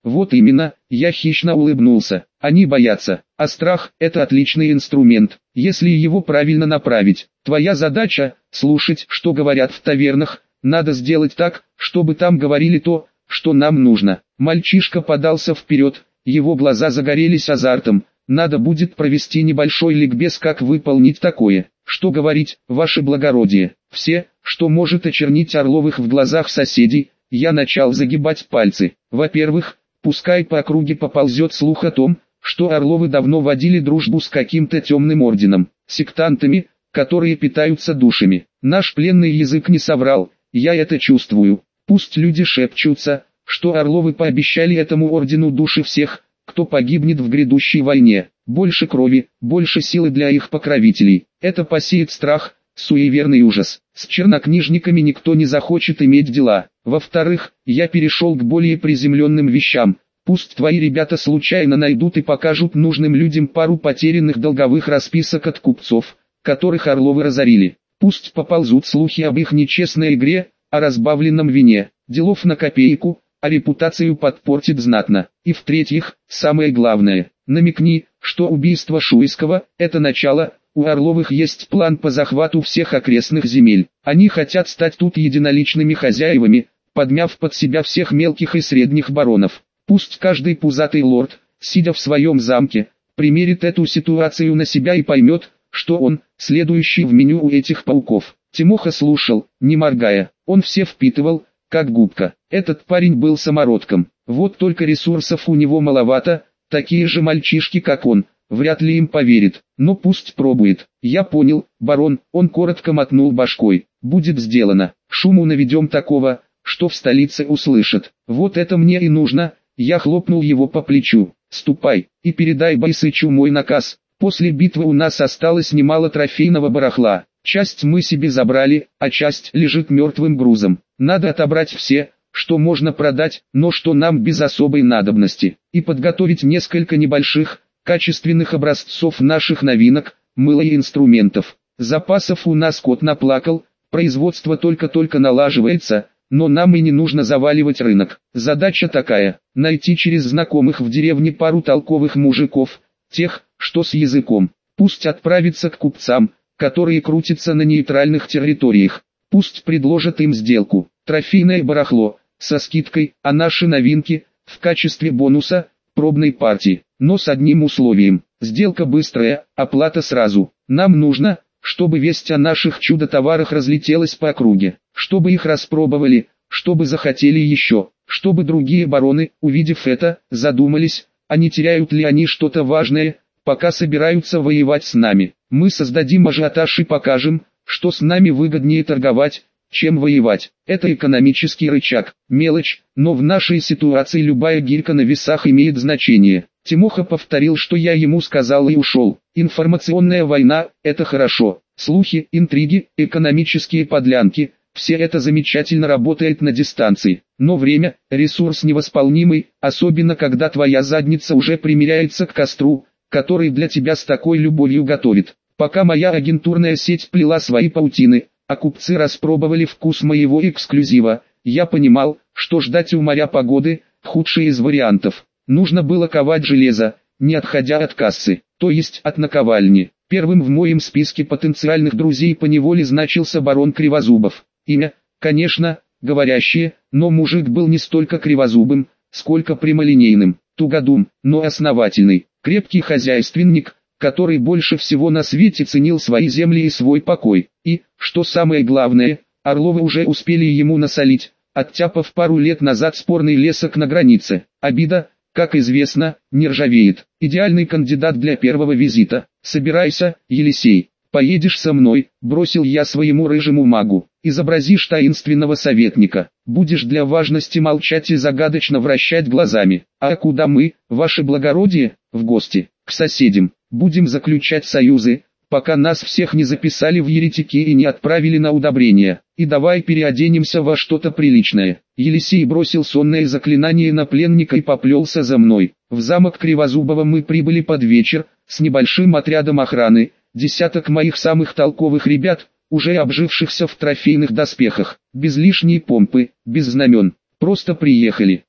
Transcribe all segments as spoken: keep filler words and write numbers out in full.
Вот именно, я хищно улыбнулся. Они боятся, а страх – это отличный инструмент, если его правильно направить. Твоя задача – слушать, что говорят в тавернах, надо сделать так, чтобы там говорили то, что нам нужно. Мальчишка подался вперед, его глаза загорелись азартом. Надо будет провести небольшой ликбез, как выполнить такое. Что говорить, ваше благородие, все, что может очернить Орловых в глазах соседей. Я начал загибать пальцы. Во-первых, пускай по округе поползет слух о том, что Орловы давно водили дружбу с каким-то темным орденом, сектантами, которые питаются душами. Наш пленный язык не соврал, я это чувствую. Пусть люди шепчутся, что Орловы пообещали этому ордену души всех, кто погибнет в грядущей войне. Больше крови, больше силы для их покровителей. Это посеет страх, суеверный ужас. С чернокнижниками никто не захочет иметь дела. Во-вторых, я перешел к более приземленным вещам. Пусть твои ребята случайно найдут и покажут нужным людям пару потерянных долговых расписок от купцов, которых Орловы разорили. Пусть поползут слухи об их нечестной игре, о разбавленном вине. Делов на копейку, а репутацию подпортит знатно. И в-третьих, самое главное, намекни, что убийство Шуйского – это начало. У Орловых есть план по захвату всех окрестных земель. Они хотят стать тут единоличными хозяевами, подмяв под себя всех мелких и средних баронов. Пусть каждый пузатый лорд, сидя в своем замке, примерит эту ситуацию на себя и поймет, что он, следующий в меню у этих пауков. Тимоха слушал, не моргая, он все впитывал, как губка. Этот парень был самородком, вот только ресурсов у него маловато, такие же мальчишки как он, вряд ли им поверит, но пусть пробует. Я понял, барон, он коротко мотнул башкой, будет сделано, шуму наведем такого, что в столице услышат. Вот это мне и нужно. Я хлопнул его по плечу. Ступай, и передай Байсычу мой наказ. После битвы у нас осталось немало трофейного барахла. Часть мы себе забрали, а часть лежит мертвым грузом. Надо отобрать все, что можно продать, но что нам без особой надобности. И подготовить несколько небольших, качественных образцов наших новинок, мыла и инструментов. Запасов у нас кот наплакал, производство только-только налаживается. Но нам и не нужно заваливать рынок. Задача такая – найти через знакомых в деревне пару толковых мужиков, тех, что с языком. Пусть отправятся к купцам, которые крутятся на нейтральных территориях. Пусть предложат им сделку. Трофейное барахло, со скидкой, а наши новинки, в качестве бонуса, пробной партии. Но с одним условием. Сделка быстрая, оплата сразу. Нам нужно, чтобы весть о наших чудо-товарах разлетелась по округе, чтобы их распробовали, чтобы захотели еще, чтобы другие бароны, увидев это, задумались, а не теряют ли они что-то важное, пока собираются воевать с нами. Мы создадим ажиотаж и покажем, что с нами выгоднее торговать, чем воевать. Это экономический рычаг, мелочь, но в нашей ситуации любая гирька на весах имеет значение. Тимоха повторил, что я ему сказал, и ушел. Информационная война – это хорошо. Слухи, интриги, экономические подлянки – все это замечательно работает на дистанции. Но время – ресурс невосполнимый, особенно когда твоя задница уже примиряется к костру, который для тебя с такой любовью готовит. Пока моя агентурная сеть плела свои паутины, а купцы распробовали вкус моего эксклюзива, я понимал, что ждать у моря погоды – худший из вариантов. Нужно было ковать железо, не отходя от кассы, то есть от наковальни. Первым в моем списке потенциальных друзей поневоле значился барон Кривозубов. Имя, конечно, говорящее, но мужик был не столько кривозубым, сколько прямолинейным, тугодум, но основательный, крепкий хозяйственник, который больше всего на свете ценил свои земли и свой покой. И, что самое главное, Орловы уже успели ему насолить, оттяпав пару лет назад спорный лесок на границе. Обида, как известно, не ржавеет. Идеальный кандидат для первого визита. Собирайся, Елисей, поедешь со мной, бросил я своему рыжему магу. Изобразишь таинственного советника. Будешь для важности молчать и загадочно вращать глазами. А куда мы, ваше благородие? В гости, к соседям. Будем заключать союзы, пока нас всех не записали в еретики и не отправили на удобрение. И давай переоденемся во что-то приличное. Елисей бросил сонное заклинание на пленника и поплелся за мной. В замок Кривозубова мы прибыли под вечер, с небольшим отрядом охраны, десяток моих самых толковых ребят, уже обжившихся в трофейных доспехах, без лишней помпы, без знамен. Просто приехали.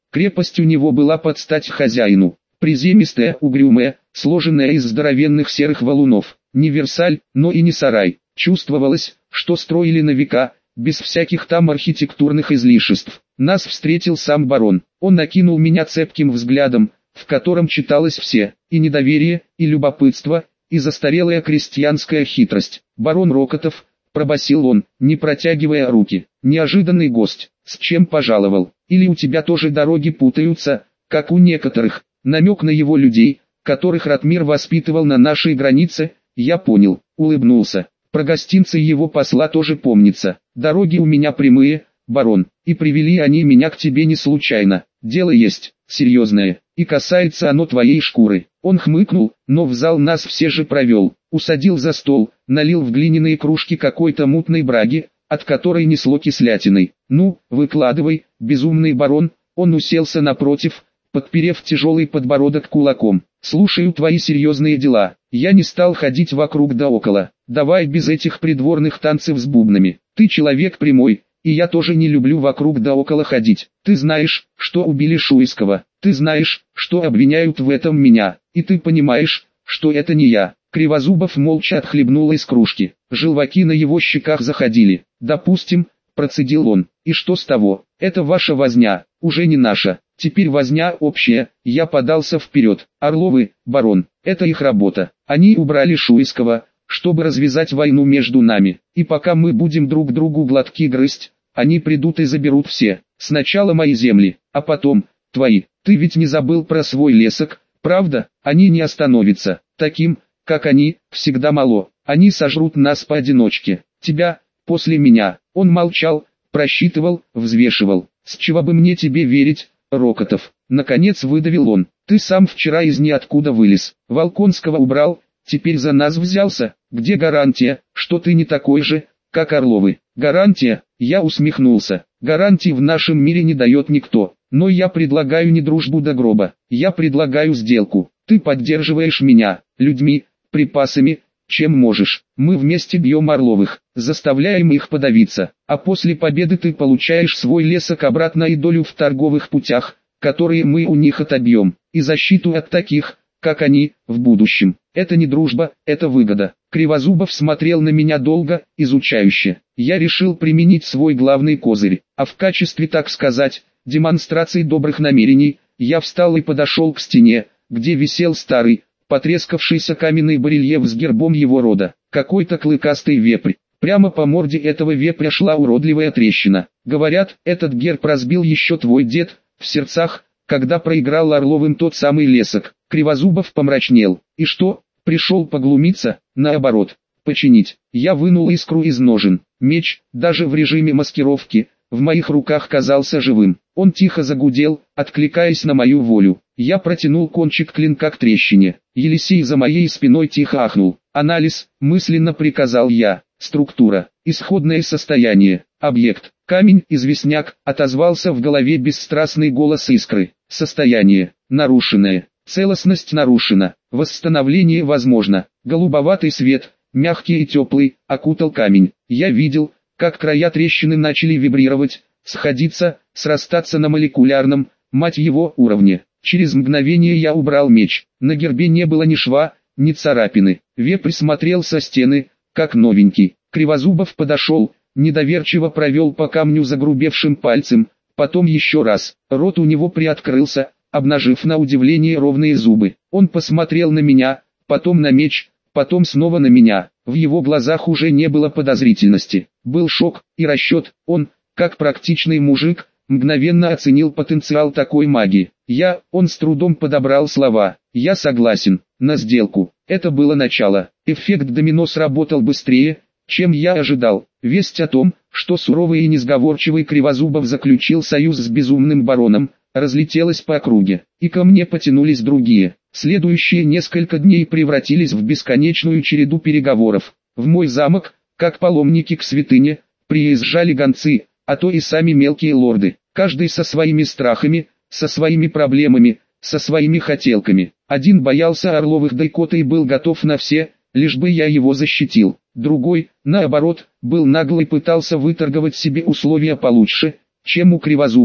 Крепость у него была под стать хозяину. Приземистая, угрюмая, сложенная из здоровенных серых валунов. Не Версаль, но и не сарай. Чувствовалось, что строили на века, без всяких там архитектурных излишеств. Нас встретил сам барон. Он накинул меня цепким взглядом, в котором читалось все, и недоверие, и любопытство, и застарелая крестьянская хитрость. «Барон Рокотов», — пробасил он, не протягивая руки. «Неожиданный гость, с чем пожаловал? Или у тебя тоже дороги путаются, как у некоторых?» Намек на его людей, которых Ратмир воспитывал на нашей границе, я понял, улыбнулся. Про гостинцы его посла тоже помнится. «Дороги у меня прямые, барон, и привели они меня к тебе не случайно. Дело есть, серьезное, и касается оно твоей шкуры». Он хмыкнул, но в зал нас все же провел, усадил за стол, налил в глиняные кружки какой-то мутной браги, от которой несло кислятиной. «Ну, выкладывай, безумный барон». Он уселся напротив, подперев тяжелый подбородок кулаком. «Слушаю твои серьезные дела». Я не стал ходить вокруг да около. «Давай без этих придворных танцев с бубнами. Ты человек прямой, и я тоже не люблю вокруг да около ходить. Ты знаешь, что убили Шуйского. Ты знаешь, что обвиняют в этом меня. И ты понимаешь, что это не я». Кривозубов молча отхлебнул из кружки. Желваки на его щеках заходили. «Допустим», — процедил он. «И что с того? Это ваша возня, уже не наша. Теперь возня общая». Я подался вперед. «Орловы, барон, это их работа. Они убрали Шуйского, чтобы развязать войну между нами. И пока мы будем друг другу глотки грызть, они придут и заберут все. Сначала мои земли, а потом твои. Ты ведь не забыл про свой лесок, правда? Они не остановятся. Таким, как они, всегда мало. Они сожрут нас поодиночке. Тебя, после меня». Он молчал, просчитывал, взвешивал. «С чего бы мне тебе верить, Рокотов?» Наконец выдавил он. «Ты сам вчера из ниоткуда вылез. Волконского убрал, теперь за нас взялся. Где гарантия, что ты не такой же, как Орловы?» «Гарантия?» Я усмехнулся. «Гарантий в нашем мире не дает никто. Но я предлагаю не дружбу до гроба. Я предлагаю сделку. Ты поддерживаешь меня, людьми, припасами, чем можешь. Мы вместе бьем Орловых, заставляем их подавиться. А после победы ты получаешь свой лесок обратно и долю в торговых путях, которые мы у них отобьем. И защиту от таких, как они, в будущем. Это не дружба, это выгода». Кривозубов смотрел на меня долго, изучающе. Я решил применить свой главный козырь, а в качестве, так сказать, демонстрации добрых намерений, я встал и подошел к стене, где висел старый, потрескавшийся каменный барельеф с гербом его рода. Какой-то клыкастый вепрь. Прямо по морде этого вепря шла уродливая трещина. Говорят, этот герб разбил еще твой дед, в сердцах, когда проиграл Орловым тот самый лесок. Кривозубов помрачнел. И что, пришел поглумиться? Наоборот, починить. Я вынул искру из ножен. Меч, даже в режиме маскировки, в моих руках казался живым. Он тихо загудел, откликаясь на мою волю. Я протянул кончик клинка к трещине. Елисей за моей спиной тихо ахнул. «Анализ», мысленно приказал я. «Структура, исходное состояние, объект, камень, известняк», отозвался в голове бесстрастный голос искры. «Состояние, нарушенное, целостность нарушена, восстановление возможно». Голубоватый свет, мягкий и теплый, окутал камень. Я видел, как края трещины начали вибрировать, сходиться, срастаться на молекулярном, мать его, уровне. Через мгновение я убрал меч. На гербе не было ни шва, ни царапины. Вепрь смотрел со стены, как новенький. Кривозубов подошел, недоверчиво провел по камню загрубевшим пальцем, потом еще раз. Рот у него приоткрылся, обнажив на удивление ровные зубы. Он посмотрел на меня, потом на меч, потом снова на меня. В его глазах уже не было подозрительности. Был шок и расчет. Он, как практичный мужик, мгновенно оценил потенциал такой магии. Я, он с трудом подобрал слова. «Я согласен, на сделку». Это было начало. Эффект домино сработал быстрее, чем я ожидал. Весть о том, что суровый и несговорчивый Кривозубов заключил союз с безумным бароном, разлетелась по округе. И ко мне потянулись другие. Следующие несколько дней превратились в бесконечную череду переговоров. В мой замок, как паломники к святыне, приезжали гонцы, а то и сами мелкие лорды. Каждый со своими страхами, со своими проблемами, со своими хотелками. Один боялся Орловых Дайкота и был готов на все, лишь бы я его защитил. Другой, наоборот, был наглый и пытался выторговать себе условия получше, чем у Кривозубова.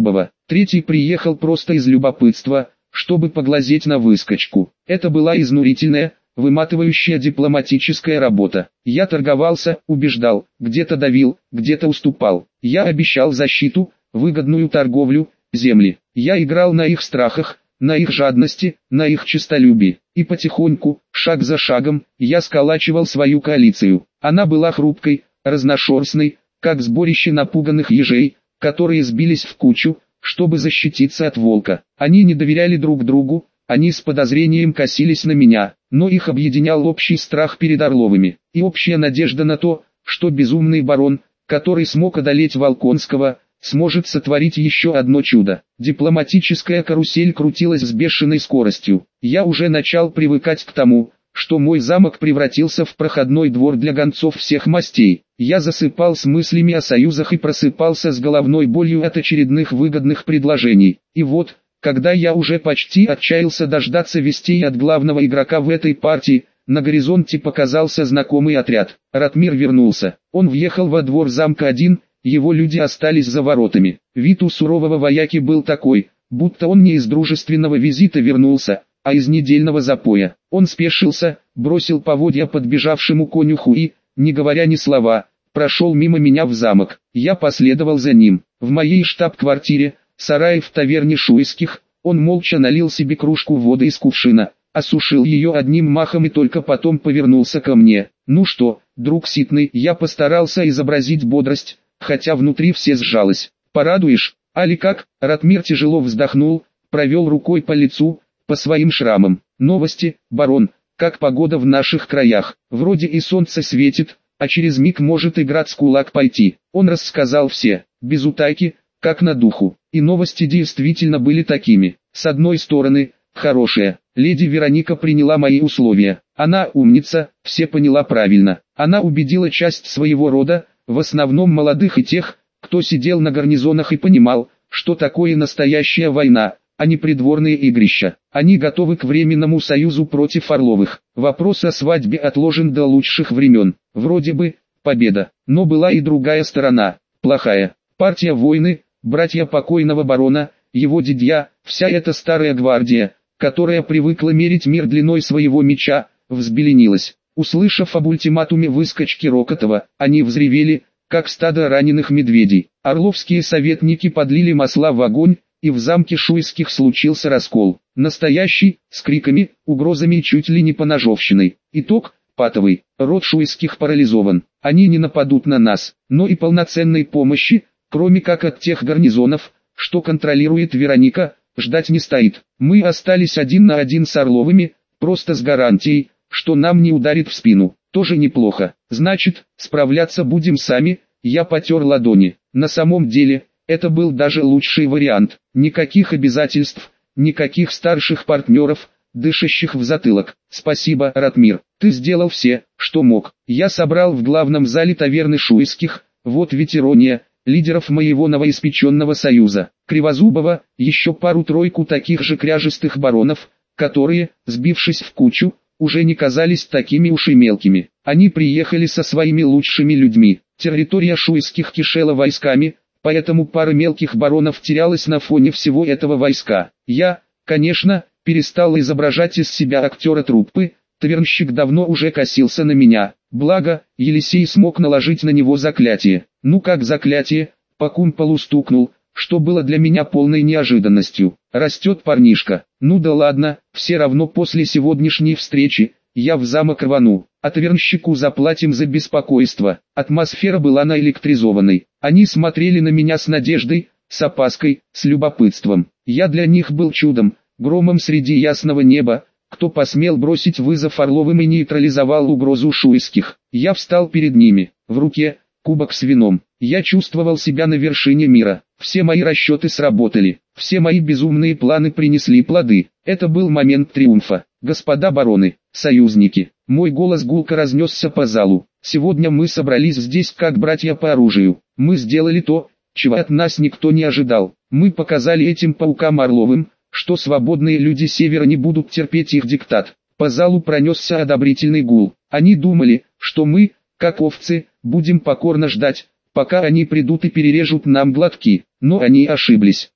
Третий приехал просто из любопытства, чтобы поглазеть на выскочку. Это была изнурительная, выматывающая дипломатическая работа. Я торговался, убеждал, где-то давил, где-то уступал. Я обещал защиту, выгодную торговлю, земли. Я играл на их страхах, на их жадности, на их честолюбии. И потихоньку, шаг за шагом, я сколачивал свою коалицию. Она была хрупкой, разношерстной, как сборище напуганных ежей, которые сбились в кучу, чтобы защититься от волка. Они не доверяли друг другу, они с подозрением косились на меня, но их объединял общий страх перед Орловыми, и общая надежда на то, что безумный барон, который смог одолеть Волконского, сможет сотворить еще одно чудо. Дипломатическая карусель крутилась с бешеной скоростью. Я уже начал привыкать к тому, что мой замок превратился в проходной двор для гонцов всех мастей. Я засыпал с мыслями о союзах и просыпался с головной болью от очередных выгодных предложений. И вот, когда я уже почти отчаялся дождаться вестей от главного игрока в этой партии, на горизонте показался знакомый отряд. Ратмир вернулся. Он въехал во двор замка один, его люди остались за воротами. Вид у сурового вояки был такой, будто он не из дружественного визита вернулся, а из недельного запоя. Он спешился, бросил поводья подбежавшему конюху и, не говоря ни слова, прошел мимо меня в замок. Я последовал за ним. В моей штаб-квартире, сарае в таверне Шуйских, он молча налил себе кружку воды из кувшина, осушил ее одним махом и только потом повернулся ко мне. «Ну что, друг Ситный?» Я постарался изобразить бодрость, хотя внутри все сжалось. «Порадуешь, али как?» Ратмир тяжело вздохнул, провел рукой по лицу, по своим шрамам. «Новости, барон, как погода в наших краях? Вроде и солнце светит, а через миг может и град с кулак пойти». Он рассказал все, без утайки, как на духу. И новости действительно были такими. С одной стороны, хорошая, леди Вероника приняла мои условия. Она умница, все поняла правильно. Она убедила часть своего рода, в основном молодых и тех, кто сидел на гарнизонах и понимал, что такое настоящая война, а не придворные игрища. Они готовы к временному союзу против Орловых. Вопрос о свадьбе отложен до лучших времен. Вроде бы, победа. Но была и другая сторона, плохая. Партия войны, братья покойного барона, его дядья, вся эта старая гвардия, которая привыкла мерить мир длиной своего меча, взбеленилась. Услышав об ультиматуме выскочки Рокотова, они взревели, как стадо раненых медведей. Орловские советники подлили масла в огонь, и в замке Шуйских случился раскол. Настоящий, с криками, угрозами и чуть ли не поножовщиной. Итог – патовый. Род Шуйских парализован. Они не нападут на нас, но и полноценной помощи, кроме как от тех гарнизонов, что контролирует Вероника, ждать не стоит. Мы остались один на один с Орловыми, просто с гарантией, что нам не ударит в спину. Тоже неплохо. Значит, справляться будем сами. Я потер ладони. На самом деле, это был даже лучший вариант. Никаких обязательств, никаких старших партнеров, дышащих в затылок. Спасибо, Ратмир. Ты сделал все, что мог. Я собрал в главном зале таверны Шуйских, вот ведь ирония, лидеров моего новоиспеченного союза. Кривозубова, еще пару-тройку таких же кряжестых баронов, которые, сбившись в кучу, уже не казались такими уж и мелкими. Они приехали со своими лучшими людьми. Территория Шуйских кишела войсками, поэтому пара мелких баронов терялась на фоне всего этого войска. Я, конечно, перестал изображать из себя актера труппы, тавернщик давно уже косился на меня. Благо, Елисей смог наложить на него заклятие. Ну как заклятие, по кумполу стукнул, что было для меня полной неожиданностью. Растет парнишка. Ну да ладно, все равно после сегодняшней встречи, я в замок рвану, а тавернщику заплатим за беспокойство. Атмосфера была наэлектризованной. Они смотрели на меня с надеждой, с опаской, с любопытством. Я для них был чудом, громом среди ясного неба, кто посмел бросить вызов Орловым и нейтрализовал угрозу Шуйских. Я встал перед ними, в руке кубок с вином. Я чувствовал себя на вершине мира. Все мои расчеты сработали, все мои безумные планы принесли плоды. Это был момент триумфа. Господа бароны, союзники, мой голос гулко разнесся по залу. Сегодня мы собрались здесь как братья по оружию. Мы сделали то, чего от нас никто не ожидал. Мы показали этим паукам Орловым, что свободные люди Севера не будут терпеть их диктат. По залу пронесся одобрительный гул. Они думали, что мы, как овцы, будем покорно ждать, пока они придут и перережут нам глотки. Но они ошиблись.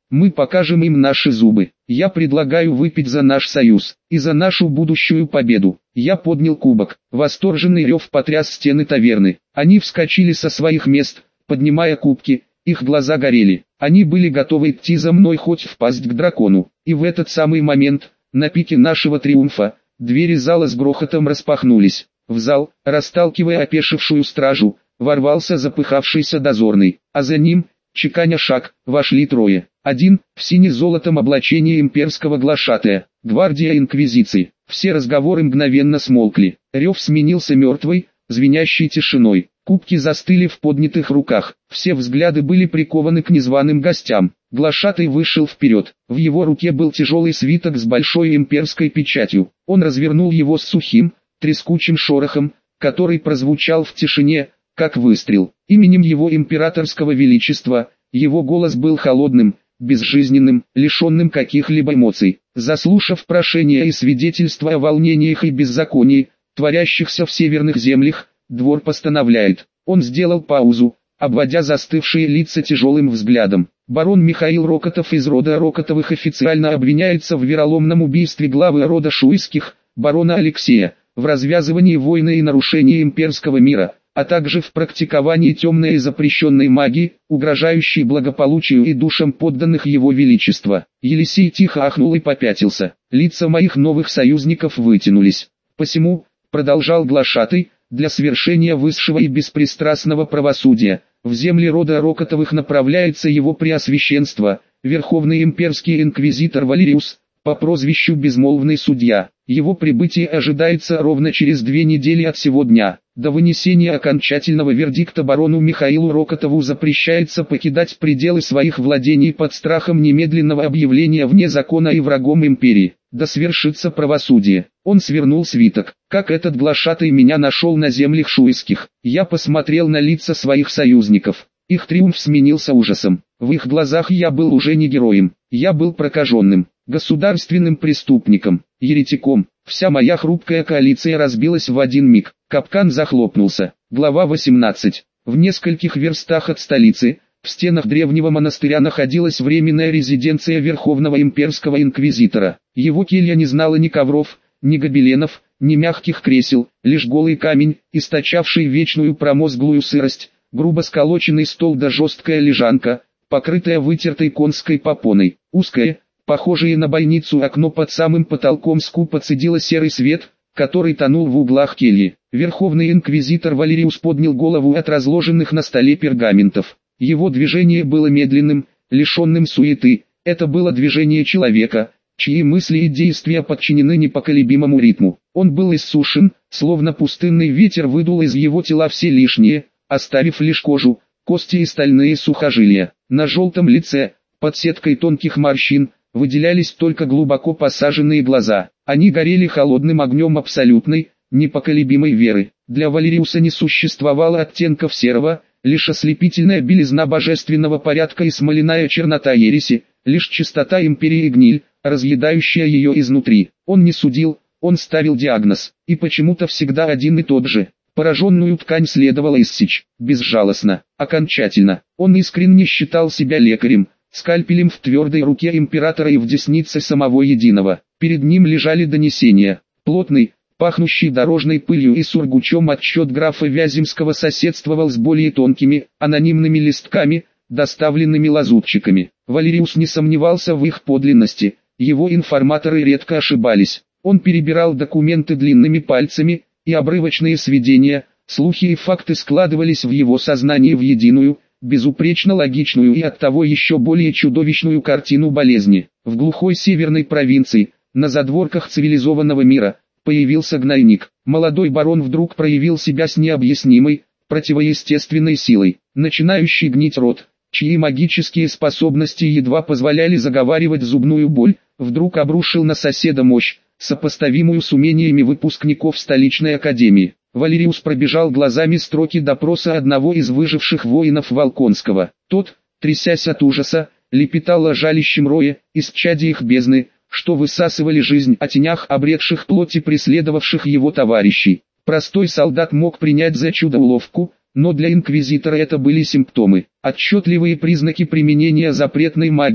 Мы покажем им наши зубы. Я предлагаю выпить за наш союз и за нашу будущую победу. Я поднял кубок. Восторженный рев потряс стены таверны. Они вскочили со своих мест, поднимая кубки. Их глаза горели. Они были готовы идти за мной хоть в пасть к дракону. И в этот самый момент, на пике нашего триумфа, двери зала с грохотом распахнулись. В зал, расталкивая опешившую стражу, ворвался запыхавшийся дозорный, а за ним, чеканя шаг, вошли трое. Один, в сине-золотом облачении имперского глашатая, гвардия инквизиции. Все разговоры мгновенно смолкли. Рев сменился мертвой, звенящей тишиной. Кубки застыли в поднятых руках. Все взгляды были прикованы к незваным гостям. Глашатай вышел вперед. В его руке был тяжелый свиток с большой имперской печатью. Он развернул его с сухим, трескучим шорохом, который прозвучал в тишине, как выстрел. Именем его императорского величества, его голос был холодным, безжизненным, лишенным каких-либо эмоций. Заслушав прошения и свидетельства о волнениях и беззаконии, творящихся в северных землях, двор постановляет. Он сделал паузу, обводя застывшие лица тяжелым взглядом. Барон Михаил Рокотов из рода Рокотовых официально обвиняется в вероломном убийстве главы рода Шуйских, барона Алексея, в развязывании войны и нарушении имперского мира, а также в практиковании темной и запрещенной магии, угрожающей благополучию и душам подданных его величества. Елисей тихо ахнул и попятился. Лица моих новых союзников вытянулись. Посему, продолжал глашатай, для свершения высшего и беспристрастного правосудия, в земли рода Рокотовых направляется его преосвященство, верховный имперский инквизитор Валериус, по прозвищу Безмолвный Судья. Его прибытие ожидается ровно через две недели от сего дня. До вынесения окончательного вердикта барону Михаилу Рокотову запрещается покидать пределы своих владений под страхом немедленного объявления вне закона и врагом империи. Да свершится правосудие. Он свернул свиток. Как этот глашатай меня нашел на землях шуйских. Я посмотрел на лица своих союзников. Их триумф сменился ужасом. В их глазах я был уже не героем. Я был прокаженным, государственным преступником, еретиком. Вся моя хрупкая коалиция разбилась в один миг. Капкан захлопнулся. Глава восемнадцать. В нескольких верстах от столицы, в стенах древнего монастыря находилась временная резиденция Верховного Имперского Инквизитора. Его келья не знала ни ковров, ни гобеленов, ни мягких кресел, лишь голый камень, источавший вечную промозглую сырость, грубо сколоченный стол да жесткая лежанка, покрытая вытертой конской попоной. Узкое, похожее на бойницу окно под самым потолком скупо цедило серый свет, который тонул в углах кельи. Верховный инквизитор Валериус поднял голову от разложенных на столе пергаментов. Его движение было медленным, лишенным суеты. Это было движение человека, чьи мысли и действия подчинены непоколебимому ритму. Он был иссушен, словно пустынный ветер выдул из его тела все лишнее, оставив лишь кожу, кости и стальные сухожилия. На желтом лице, под сеткой тонких морщин, выделялись только глубоко посаженные глаза. Они горели холодным огнем абсолютной, непоколебимой веры. Для Валериуса не существовало оттенков серого, лишь ослепительная белизна божественного порядка и смоляная чернота ереси, лишь чистота империи и гниль, разъедающая ее изнутри. Он не судил, он ставил диагноз, и почему-то всегда один и тот же. Пораженную ткань следовало иссечь, безжалостно, окончательно. Он искренне считал себя лекарем, скальпелем в твердой руке императора и в деснице самого единого. Перед ним лежали донесения, плотный, пахнущий дорожной пылью и сургучом отчет графа Вяземского соседствовал с более тонкими, анонимными листками, доставленными лазутчиками. Валериус не сомневался в их подлинности, его информаторы редко ошибались. Он перебирал документы длинными пальцами, и обрывочные сведения, слухи и факты складывались в его сознании в единую, безупречно логичную и оттого еще более чудовищную картину болезни. В глухой северной провинции, на задворках цивилизованного мира, появился гнойник. Молодой барон вдруг проявил себя с необъяснимой, противоестественной силой. Начинающий гнить рот, чьи магические способности едва позволяли заговаривать зубную боль, вдруг обрушил на соседа мощь, сопоставимую с умениями выпускников столичной академии. Валериус пробежал глазами строки допроса одного из выживших воинов Волконского. Тот, трясясь от ужаса, лепетал о жалящем рое, исчадии их бездны, что высасывали жизнь, о тенях, обретших плоть и преследовавших его товарищей. Простой солдат мог принять за чудо уловку, но для инквизитора это были симптомы, отчетливые признаки применения запретной магии,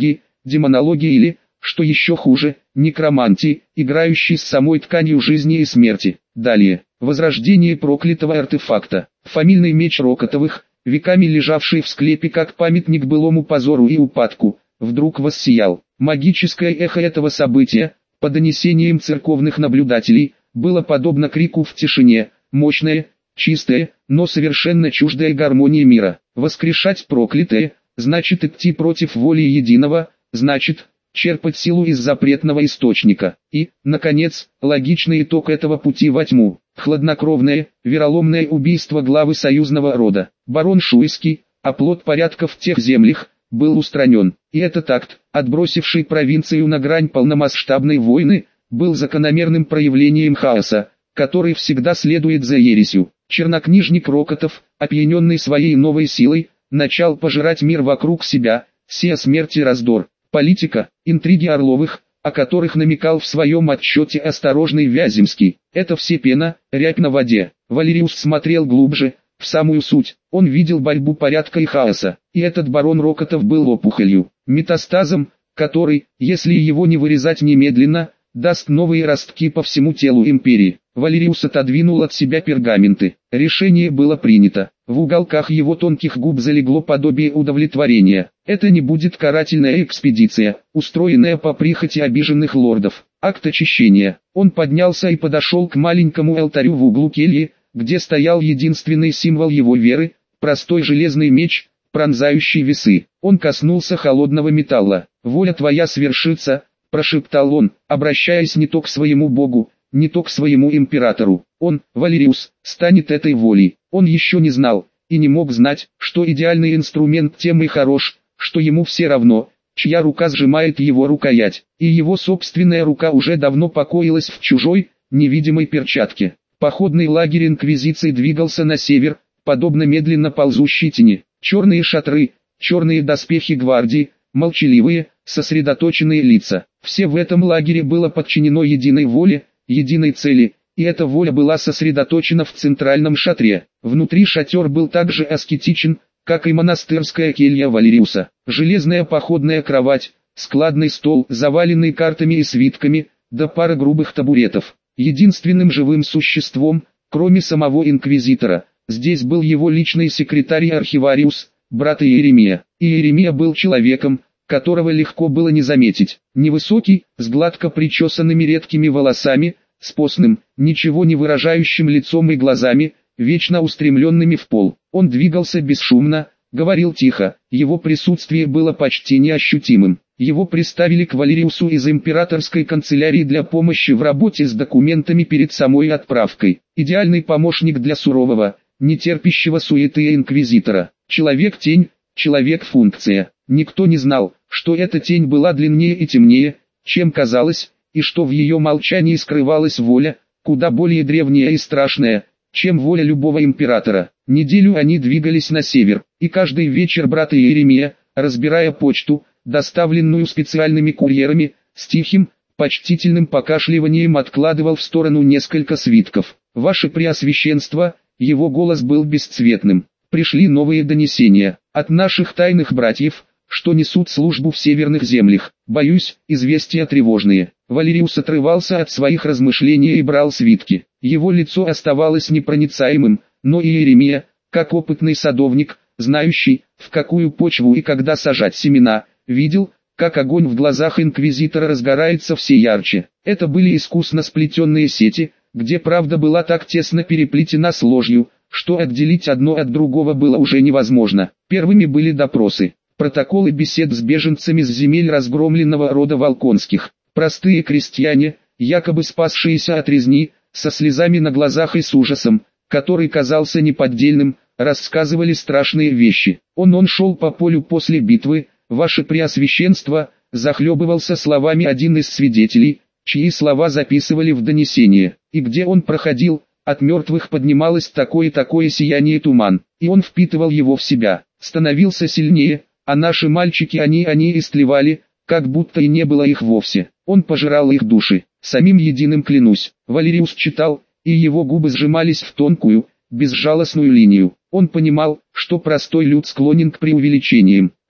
демонологии или, что еще хуже, некромантии, играющей с самой тканью жизни и смерти. Далее, возрождение проклятого артефакта. Фамильный меч Рокотовых, веками лежавший в склепе как памятник былому позору и упадку, вдруг воссиял. Магическое эхо этого события, по донесениям церковных наблюдателей, было подобно крику в тишине, мощное, чистое, но совершенно чуждое гармонии мира. Воскрешать проклятое, значит идти против воли единого, значит черпать силу из запретного источника. И, наконец, логичный итог этого пути во тьму. Хладнокровное, вероломное убийство главы союзного рода. Барон Шуйский, оплот порядка в тех землях, был устранен. И этот акт, отбросивший провинцию на грань полномасштабной войны, был закономерным проявлением хаоса, который всегда следует за ересью. Чернокнижник Рокотов, опьяненный своей новой силой, начал пожирать мир вокруг себя, сея смерть и раздор. Политика, интриги Орловых, о которых намекал в своем отчете осторожный Вяземский. Это все пена, рябь на воде. Валериус смотрел глубже, в самую суть. Он видел борьбу порядка и хаоса. И этот барон Рокотов был опухолью, метастазом, который, если его не вырезать немедленно, даст новые ростки по всему телу империи. Валериус отодвинул от себя пергаменты. Решение было принято. В уголках его тонких губ залегло подобие удовлетворения. Это не будет карательная экспедиция, устроенная по прихоти обиженных лордов. Акт очищения. Он поднялся и подошел к маленькому алтарю в углу кельи, где стоял единственный символ его веры, простой железный меч, пронзающий весы. Он коснулся холодного металла. «Воля твоя свершится», — прошептал он, обращаясь не то к своему богу, не то к своему императору. Он, Валериус, станет этой волей. Он еще не знал, и не мог знать, что идеальный инструмент тем и хорош, что ему все равно, чья рука сжимает его рукоять, и его собственная рука уже давно покоилась в чужой, невидимой перчатке. Походный лагерь Инквизиции двигался на север, подобно медленно ползущей тени. Черные шатры, черные доспехи гвардии, молчаливые, сосредоточенные лица. Все в этом лагере было подчинено единой воле, единой цели, и эта воля была сосредоточена в центральном шатре. Внутри шатер был так же аскетичен, как и монастырская келья Валериуса. Железная походная кровать, складный стол, заваленный картами и свитками, да пара грубых табуретов. Единственным живым существом, кроме самого инквизитора, здесь был его личный секретарь и архивариус, брат Иеремия. Иеремия был человеком, которого легко было не заметить. Невысокий, с гладко причесанными редкими волосами, с постным, ничего не выражающим лицом и глазами, вечно устремленными в пол. Он двигался бесшумно, говорил тихо, его присутствие было почти неощутимым. Его приставили к Валериусу из императорской канцелярии для помощи в работе с документами перед самой отправкой. Идеальный помощник для сурового, нетерпящего суеты инквизитора. Человек-тень, человек-функция. Никто не знал, что эта тень была длиннее и темнее, чем казалось, и что в ее молчании скрывалась воля, куда более древняя и страшная, чем воля любого императора. Неделю они двигались на север, и каждый вечер брат Иеремия, разбирая почту, доставленную специальными курьерами, с тихим, почтительным покашливанием откладывал в сторону несколько свитков. «Ваше Преосвященство», его голос был бесцветным, «пришли новые донесения от наших тайных братьев, что несут службу в северных землях. Боюсь, известия тревожные». Валериус отрывался от своих размышлений и брал свитки. Его лицо оставалось непроницаемым, но Иеремия, как опытный садовник, знающий, в какую почву и когда сажать семена, видел, как огонь в глазах инквизитора разгорается все ярче. Это были искусно сплетенные сети, где правда была так тесно переплетена с ложью, что отделить одно от другого было уже невозможно. Первыми были допросы, протоколы бесед с беженцами с земель разгромленного рода Волконских. Простые крестьяне, якобы спасшиеся от резни, со слезами на глазах и с ужасом, который казался неподдельным, рассказывали страшные вещи. Он он шел по полю после битвы, «Ваше Преосвященство», захлебывался словами один из свидетелей, чьи слова записывали в донесение. И где он проходил, от мертвых поднималось такое-такое сияние туман, и он впитывал его в себя, становился сильнее, а наши мальчики они-они истлевали, как будто и не было их вовсе. Он пожирал их души, самим единым клянусь. Валериус читал, и его губы сжимались в тонкую, безжалостную линию. Он понимал, что простой люд склонен к преувеличениям,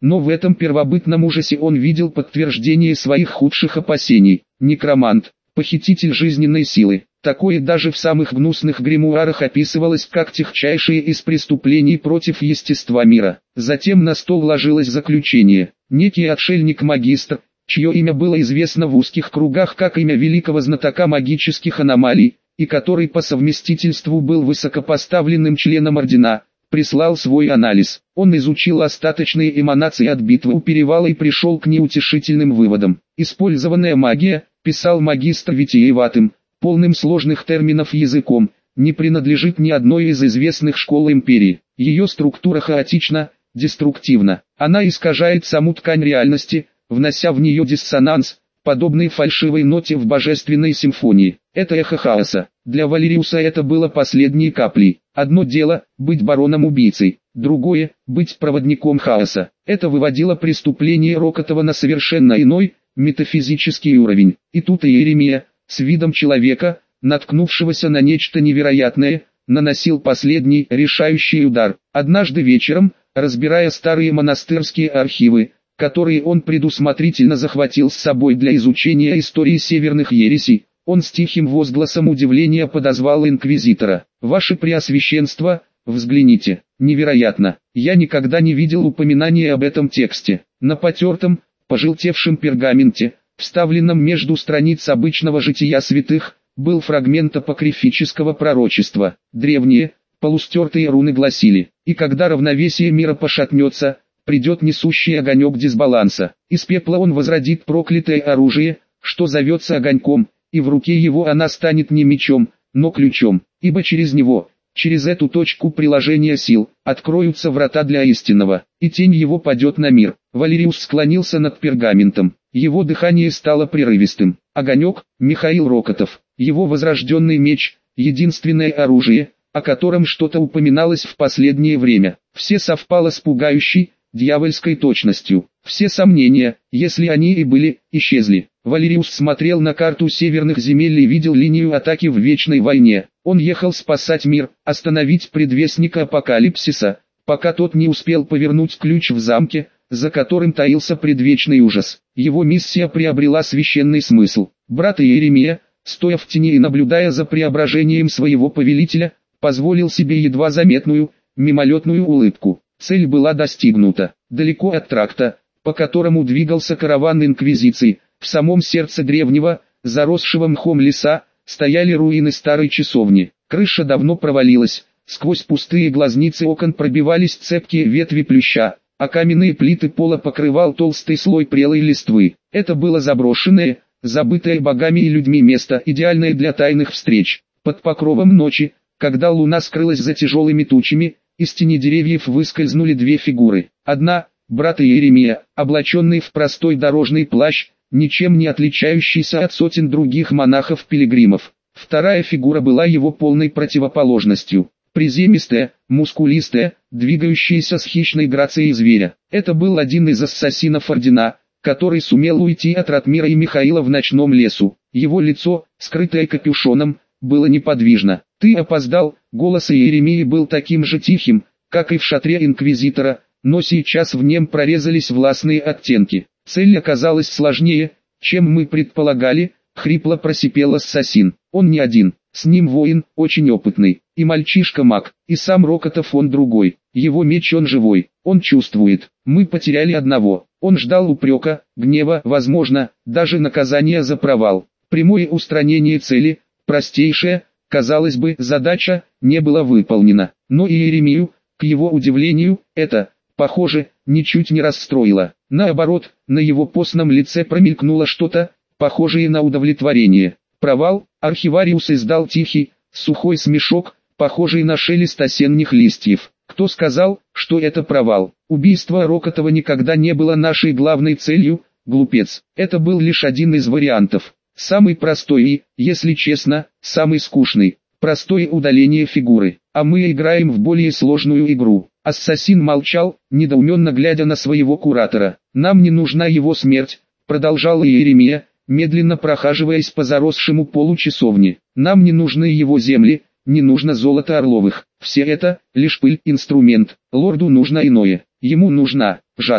но в этом первобытном ужасе он видел подтверждение своих худших опасений. Некромант, похититель жизненной силы. Такое даже в самых гнусных гримуарах описывалось как техчайшее из преступлений против естества мира. Затем на стол ложилось заключение. Некий отшельник-магистр, чье имя было известно в узких кругах как имя великого знатока магических аномалий, и который по совместительству был высокопоставленным членом ордена, прислал свой анализ. Он изучил остаточные эманации от битвы у перевала и пришел к неутешительным выводам. Использованная магия, писал магистр витиеватым, полным сложных терминов языком, не принадлежит ни одной из известных школ империи. Ее структура хаотична, деструктивна. Она искажает саму ткань реальности, внося в нее диссонанс, подобный фальшивой ноте в божественной симфонии. Это эхо хаоса. Для Валериуса это было последней каплей. Одно дело – быть бароном-убийцей, другое – быть проводником хаоса. Это выводило преступление Рокотова на совершенно иной, метафизический уровень. И тут Иеремия, с видом человека, наткнувшегося на нечто невероятное, наносил последний, решающий удар. Однажды вечером, разбирая старые монастырские архивы, которые он предусмотрительно захватил с собой для изучения истории северных ересей, он с тихим возгласом удивления подозвал инквизитора. «Ваше Преосвященство, взгляните, невероятно, я никогда не видел упоминания об этом тексте». На потертом, пожелтевшем пергаменте, вставленном между страниц обычного жития святых, был фрагмент апокрифического пророчества. Древние, полустертые руны гласили: «И когда равновесие мира пошатнется, придет несущий огонек дисбаланса. Из пепла он возродит проклятое оружие, что зовется огоньком, и в руке его она станет не мечом, но ключом, ибо через него, через эту точку приложения сил, откроются врата для истинного, и тень его падет на мир». Валериус склонился над пергаментом. Его дыхание стало прерывистым. Огонек, Михаил Рокотов, его возрожденный меч, единственное оружие, о котором что-то упоминалось в последнее время. Все совпало с пугающей, дьявольской точностью. Все сомнения, если они и были, исчезли. Валериус смотрел на карту северных земель и видел линию атаки в вечной войне. Он ехал спасать мир, остановить предвестника апокалипсиса, пока тот не успел повернуть ключ в замке, за которым таился предвечный ужас. Его миссия приобрела священный смысл. Брат Иеремия, стоя в тени и наблюдая за преображением своего повелителя, позволил себе едва заметную, мимолетную улыбку. Цель была достигнута. Далеко от тракта, по которому двигался караван инквизиции, в самом сердце древнего, заросшего мхом леса, стояли руины старой часовни. Крыша давно провалилась, сквозь пустые глазницы окон пробивались цепкие ветви плюща, а каменные плиты пола покрывал толстый слой прелой листвы. Это было заброшенное, забытое богами и людьми место, идеальное для тайных встреч. Под покровом ночи, когда луна скрылась за тяжелыми тучами, из тени деревьев выскользнули две фигуры. Одна — брат Иеремия, облаченный в простой дорожный плащ, ничем не отличающийся от сотен других монахов-пилигримов. Вторая фигура была его полной противоположностью. Приземистая, мускулистая, двигающаяся с хищной грацией зверя. Это был один из ассасинов ордена, который сумел уйти от Ратмира и Михаила в ночном лесу. Его лицо, скрытое капюшоном, было неподвижно. «Ты опоздал», голос Иеремии был таким же тихим, как и в шатре инквизитора, но сейчас в нем прорезались властные оттенки. «Цель оказалась сложнее, чем мы предполагали», хрипло просипел ассасин. «Он не один, с ним воин, очень опытный, и мальчишка-маг, и сам Рокотов он другой, его меч он живой, он чувствует, мы потеряли одного». Он ждал упрека, гнева, возможно, даже наказания за провал. Прямое устранение цели, простейшая, казалось бы, задача, не была выполнена. Но Иеремию, к его удивлению, это, похоже, ничуть не расстроило. Наоборот, на его постном лице промелькнуло что-то, похожее на удовлетворение. Провал, архивариус издал тихий, сухой смешок, похожий на шелест осенних листьев. Кто сказал, что это провал? Убийство Рокотова никогда не было нашей главной целью, глупец. Это был лишь один из вариантов. Самый простой и, если честно, самый скучный. Простое удаление фигуры. А мы играем в более сложную игру. Ассасин молчал, недоуменно глядя на своего куратора. «Нам не нужна его смерть», продолжал Иеремия, медленно прохаживаясь по заросшему полу часовни. «Нам не нужны его земли, не нужно золото Орловых. Все это — лишь пыль, инструмент. Лорду нужно иное. Ему нужна жатва.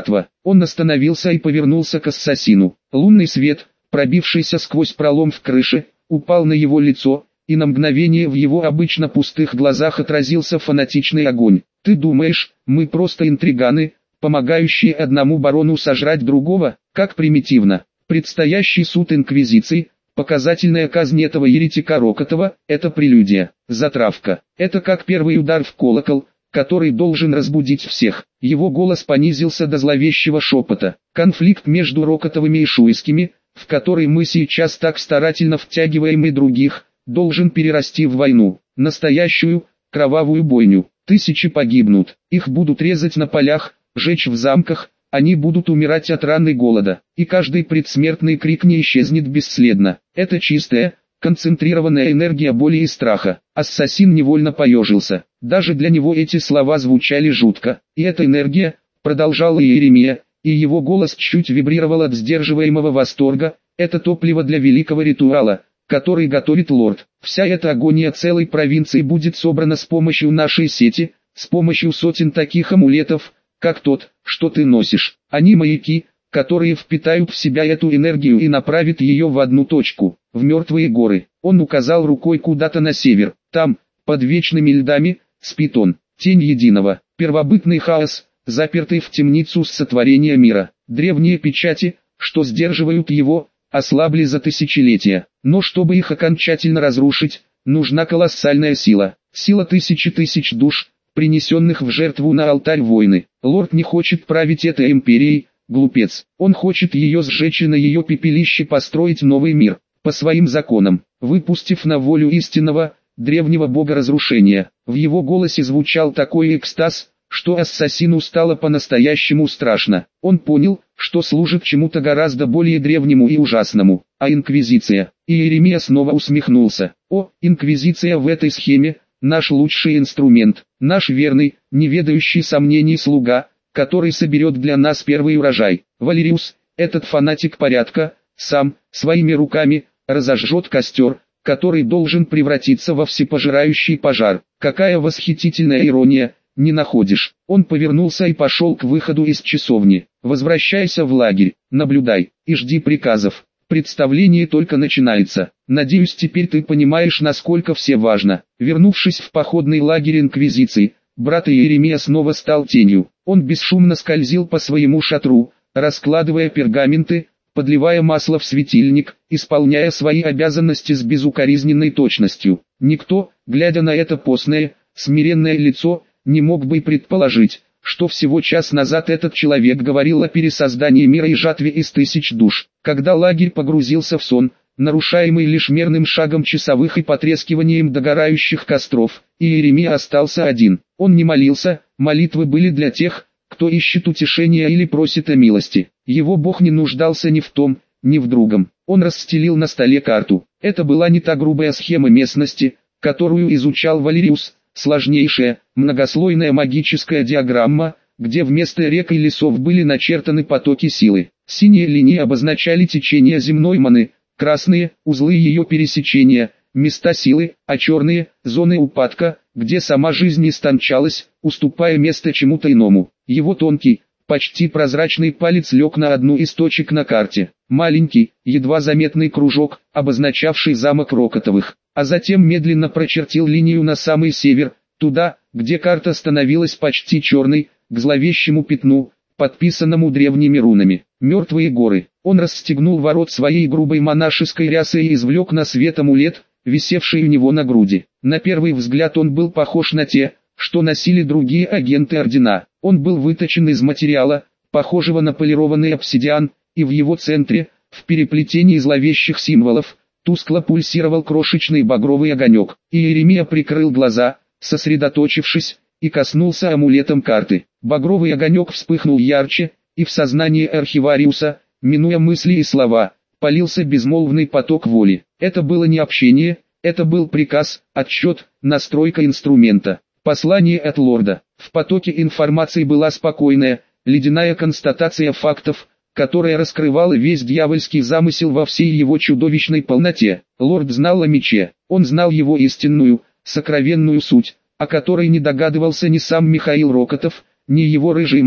Он остановился и повернулся к ассасину. Лунный свет, пробившийся сквозь пролом в крыше, упал на его лицо, и на мгновение в его обычно пустых глазах отразился фанатичный огонь. «Ты думаешь, мы просто интриганы, помогающие одному барону сожрать другого? Как примитивно! Предстоящий суд Инквизиции, показательная казнь этого еретика Рокотова, это прелюдия, затравка. Это как первый удар в колокол, который должен разбудить всех». Его голос понизился до зловещего шепота. «Конфликт между Рокотовыми и Шуйскими, в который мы сейчас так старательно втягиваем и других, должен перерасти в войну, настоящую, кровавую бойню. Тысячи погибнут, их будут резать на полях, жечь в замках, они будут умирать от ран и голода, и каждый предсмертный крик не исчезнет бесследно. Это чистая, концентрированная энергия боли и страха». Ассасин невольно поежился. Даже для него эти слова звучали жутко. «И эта энергия», продолжал Иеремия, и его голос чуть вибрировал от сдерживаемого восторга, «это топливо для великого ритуала, который готовит лорд. Вся эта агония целой провинции будет собрана с помощью нашей сети, с помощью сотен таких амулетов, как тот, что ты носишь. Они маяки, которые впитают в себя эту энергию и направят ее в одну точку, в мертвые горы». Он указал рукой куда-то на север. «Там, под вечными льдами, спит он, тень единого, первобытный хаос, запертый в темницу с сотворения мира. Древние печати, что сдерживают его, ослабли за тысячелетия, но чтобы их окончательно разрушить, нужна колоссальная сила, сила тысячи тысяч душ, принесенных в жертву на алтарь войны. Лорд не хочет править этой империей, глупец, он хочет ее сжечь и на ее пепелище построить новый мир, по своим законам, выпустив на волю истинного, древнего бога разрушения». В его голосе звучал такой экстаз, что ассасину стало по-настоящему страшно. Он понял, что служит чему-то гораздо более древнему и ужасному, а инквизиция. И Иеремия снова усмехнулся. «О, инквизиция в этой схеме, наш лучший инструмент, наш верный, неведающий сомнений слуга, который соберет для нас первый урожай. Валериус, этот фанатик порядка, сам, своими руками, разожжет костер, который должен превратиться во всепожирающий пожар. Какая восхитительная ирония, не находишь?» Он повернулся и пошел к выходу из часовни. «Возвращайся в лагерь, наблюдай, и жди приказов. Представление только начинается. Надеюсь, теперь ты понимаешь, насколько все важно». Вернувшись в походный лагерь Инквизиции, брат Иеремия снова стал тенью. Он бесшумно скользил по своему шатру, раскладывая пергаменты, подливая масло в светильник, исполняя свои обязанности с безукоризненной точностью. Никто, глядя на это постное, смиренное лицо, не мог бы предположить, что всего час назад этот человек говорил о пересоздании мира и жатве из тысяч душ. Когда лагерь погрузился в сон, нарушаемый лишь мерным шагом часовых и потрескиванием догорающих костров, Иеремия остался один. Он не молился, молитвы были для тех, кто ищет утешения или просит о милости. Его Бог не нуждался ни в том, ни в другом. Он расстелил на столе карту. Это была не та грубая схема местности, которую изучал Валериус, сложнейшая, многослойная магическая диаграмма, где вместо рек и лесов были начертаны потоки силы. Синие линии обозначали течение земной маны, красные – узлы ее пересечения, места силы, а черные – зоны упадка, где сама жизнь истончалась, уступая место чему-то иному. Его тонкий, почти прозрачный палец лег на одну из точек на карте. Маленький, едва заметный кружок, обозначавший замок Рокотовых, а затем медленно прочертил линию на самый север, туда, где карта становилась почти черной, к зловещему пятну, подписанному древними рунами. Мертвые горы. Он расстегнул ворот своей грубой монашеской рясы и извлек на свет амулет, висевший у него на груди. На первый взгляд он был похож на те, что носили другие агенты ордена. Он был выточен из материала, похожего на полированный обсидиан, и в его центре, в переплетении зловещих символов, тускло пульсировал крошечный багровый огонек. Иеремия прикрыл глаза, сосредоточившись, и коснулся амулетом карты. Багровый огонек вспыхнул ярче, и в сознании архивариуса, минуя мысли и слова, полился безмолвный поток воли. Это было не общение, это был приказ, отсчет, настройка инструмента. Послание от лорда. В потоке информации была спокойная, ледяная констатация фактов, которая раскрывала весь дьявольский замысел во всей его чудовищной полноте. Лорд знал о мече, он знал его истинную, сокровенную суть, о которой не догадывался ни сам Михаил Рокотов, ни его рыжий маг,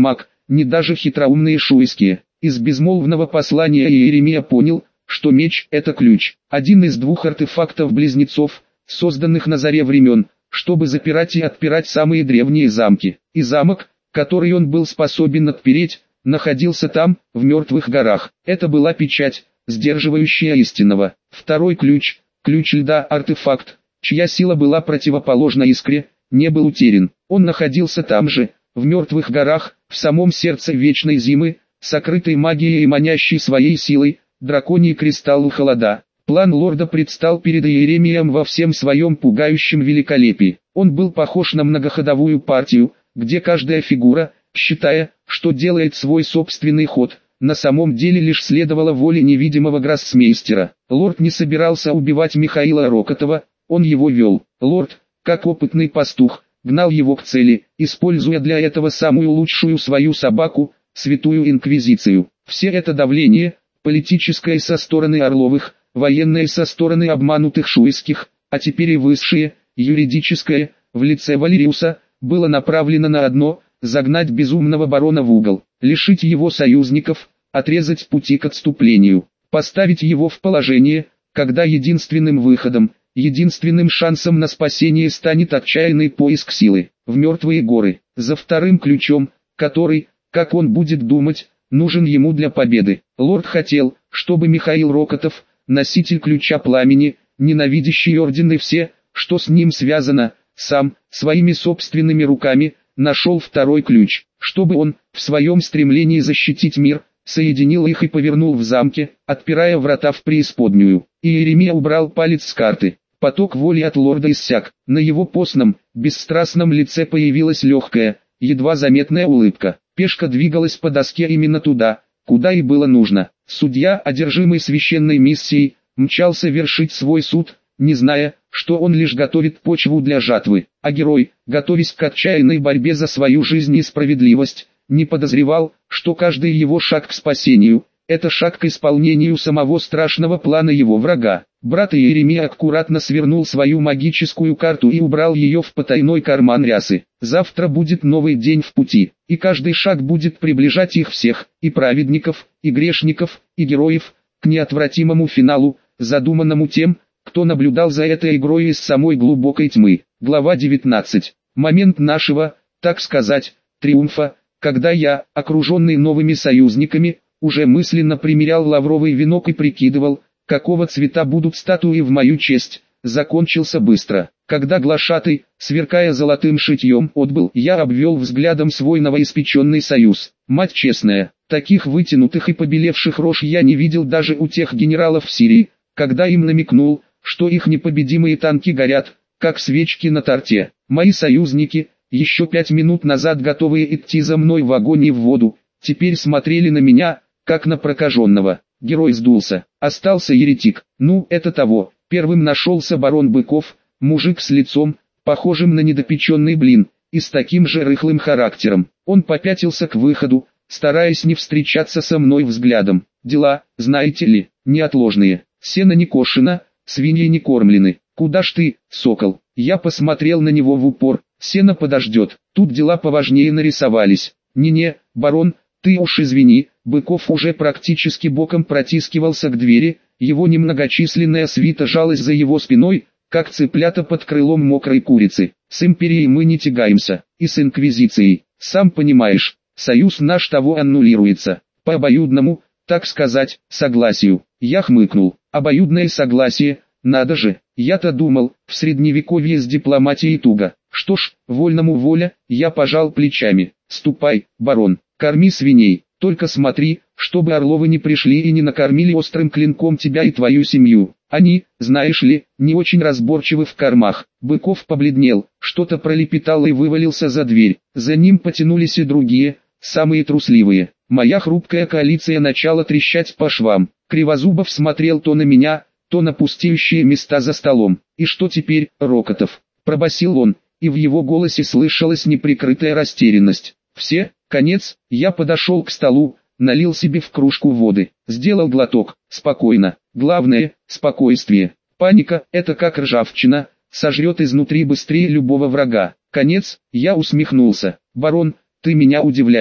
ни даже хитроумные шуйские. Из безмолвного послания Иеремия понял, что меч – это ключ, один из двух артефактов-близнецов, созданных на заре времен, чтобы запирать и отпирать самые древние замки. И замок, который он был способен отпереть, находился там, в мертвых горах. Это была печать, сдерживающая истинного. Второй ключ, ключ льда, артефакт, чья сила была противоположна искре, не был утерян. Он находился там же, в мертвых горах, в самом сердце вечной зимы, сокрытой магией и манящей своей силой, драконий кристалл у холода. План лорда предстал перед Иеремием во всем своем пугающем великолепии. Он был похож на многоходовую партию, где каждая фигура, считая, что делает свой собственный ход, на самом деле лишь следовала воле невидимого гроссмейстера. Лорд не собирался убивать Михаила Рокотова, он его вел. Лорд, как опытный пастух, гнал его к цели, используя для этого самую лучшую свою собаку, Святую Инквизицию. Все это давление, политическое со стороны Орловых, военное со стороны обманутых шуйских, а теперь и высшее, юридическое, в лице Валериуса, было направлено на одно – загнать безумного барона в угол, лишить его союзников, отрезать пути к отступлению, поставить его в положение, когда единственным выходом, единственным шансом на спасение станет отчаянный поиск силы, в мертвые горы, за вторым ключом, который, как он будет думать, нужен ему для победы. Лорд хотел, чтобы Михаил Рокотов, носитель ключа пламени, ненавидящий орден и все, что с ним связано, сам, своими собственными руками, нашел второй ключ, чтобы он, в своем стремлении защитить мир, соединил их и повернул в замке, отпирая врата в преисподнюю. Иеремия убрал палец с карты. Поток воли от лорда иссяк. На его постном, бесстрастном лице появилась легкая, едва заметная улыбка. Пешка двигалась по доске именно туда, куда и было нужно. Судья, одержимый священной миссией, мчался вершить свой суд, не зная, что он лишь готовит почву для жатвы, а герой, готовясь к отчаянной борьбе за свою жизнь и справедливость, не подозревал, что каждый его шаг к спасению – это шаг к исполнению самого страшного плана его врага. Брат Иеремия аккуратно свернул свою магическую карту и убрал ее в потайной карман рясы. Завтра будет новый день в пути, и каждый шаг будет приближать их всех, и праведников, и грешников, и героев, к неотвратимому финалу, задуманному тем, кто наблюдал за этой игрой из самой глубокой тьмы. Глава девятнадцать. Момент нашего, так сказать, триумфа, когда я, окруженный новыми союзниками, уже мысленно примерял лавровый венок и прикидывал, какого цвета будут статуи в мою честь, закончился быстро. Когда глашатай, сверкая золотым шитьем, отбыл, я обвел взглядом свой новоиспеченный союз. Мать честная, таких вытянутых и побелевших рож я не видел даже у тех генералов в Сирии, когда им намекнул, что их непобедимые танки горят, как свечки на торте. Мои союзники, еще пять минут назад готовые идти за мной в огонь и в воду, теперь смотрели на меня, как на прокаженного. Герой сдулся, остался еретик. Ну, это того. Первым нашелся барон Быков, мужик с лицом, похожим на недопеченный блин, и с таким же рыхлым характером. Он попятился к выходу, стараясь не встречаться со мной взглядом. Дела, знаете ли, неотложные. Сено не кошено, свиньи не кормлены. Куда ж ты, сокол? Я посмотрел на него в упор. Сено подождет. Тут дела поважнее нарисовались. Не-не, барон, ты уж извини. Быков уже практически боком протискивался к двери. Его немногочисленная свита жалась за его спиной, как цыплята под крылом мокрой курицы. С империей мы не тягаемся, и с инквизицией. Сам понимаешь, союз наш того аннулируется. По обоюдному, так сказать, согласию. Я хмыкнул. Обоюдное согласие, надо же. Я-то думал, в средневековье с дипломатией туго. Что ж, вольному воля, я пожал плечами. Ступай, барон, корми свиней. Только смотри, чтобы Орловы не пришли и не накормили острым клинком тебя и твою семью. Они, знаешь ли, не очень разборчивы в кормах. Быков побледнел, что-то пролепетал и вывалился за дверь. За ним потянулись и другие, самые трусливые. Моя хрупкая коалиция начала трещать по швам. Кривозубов смотрел то на меня, то на пустеющие места за столом. «И что теперь, Рокотов?» – пробасил он, и в его голосе слышалась неприкрытая растерянность. «Все, конец». Я подошел к столу, налил себе в кружку воды, сделал глоток. Спокойно. Главное – спокойствие. Паника – это как ржавчина, сожрет изнутри быстрее любого врага. Конец. Я усмехнулся. «Барон, ты меня удивляешь.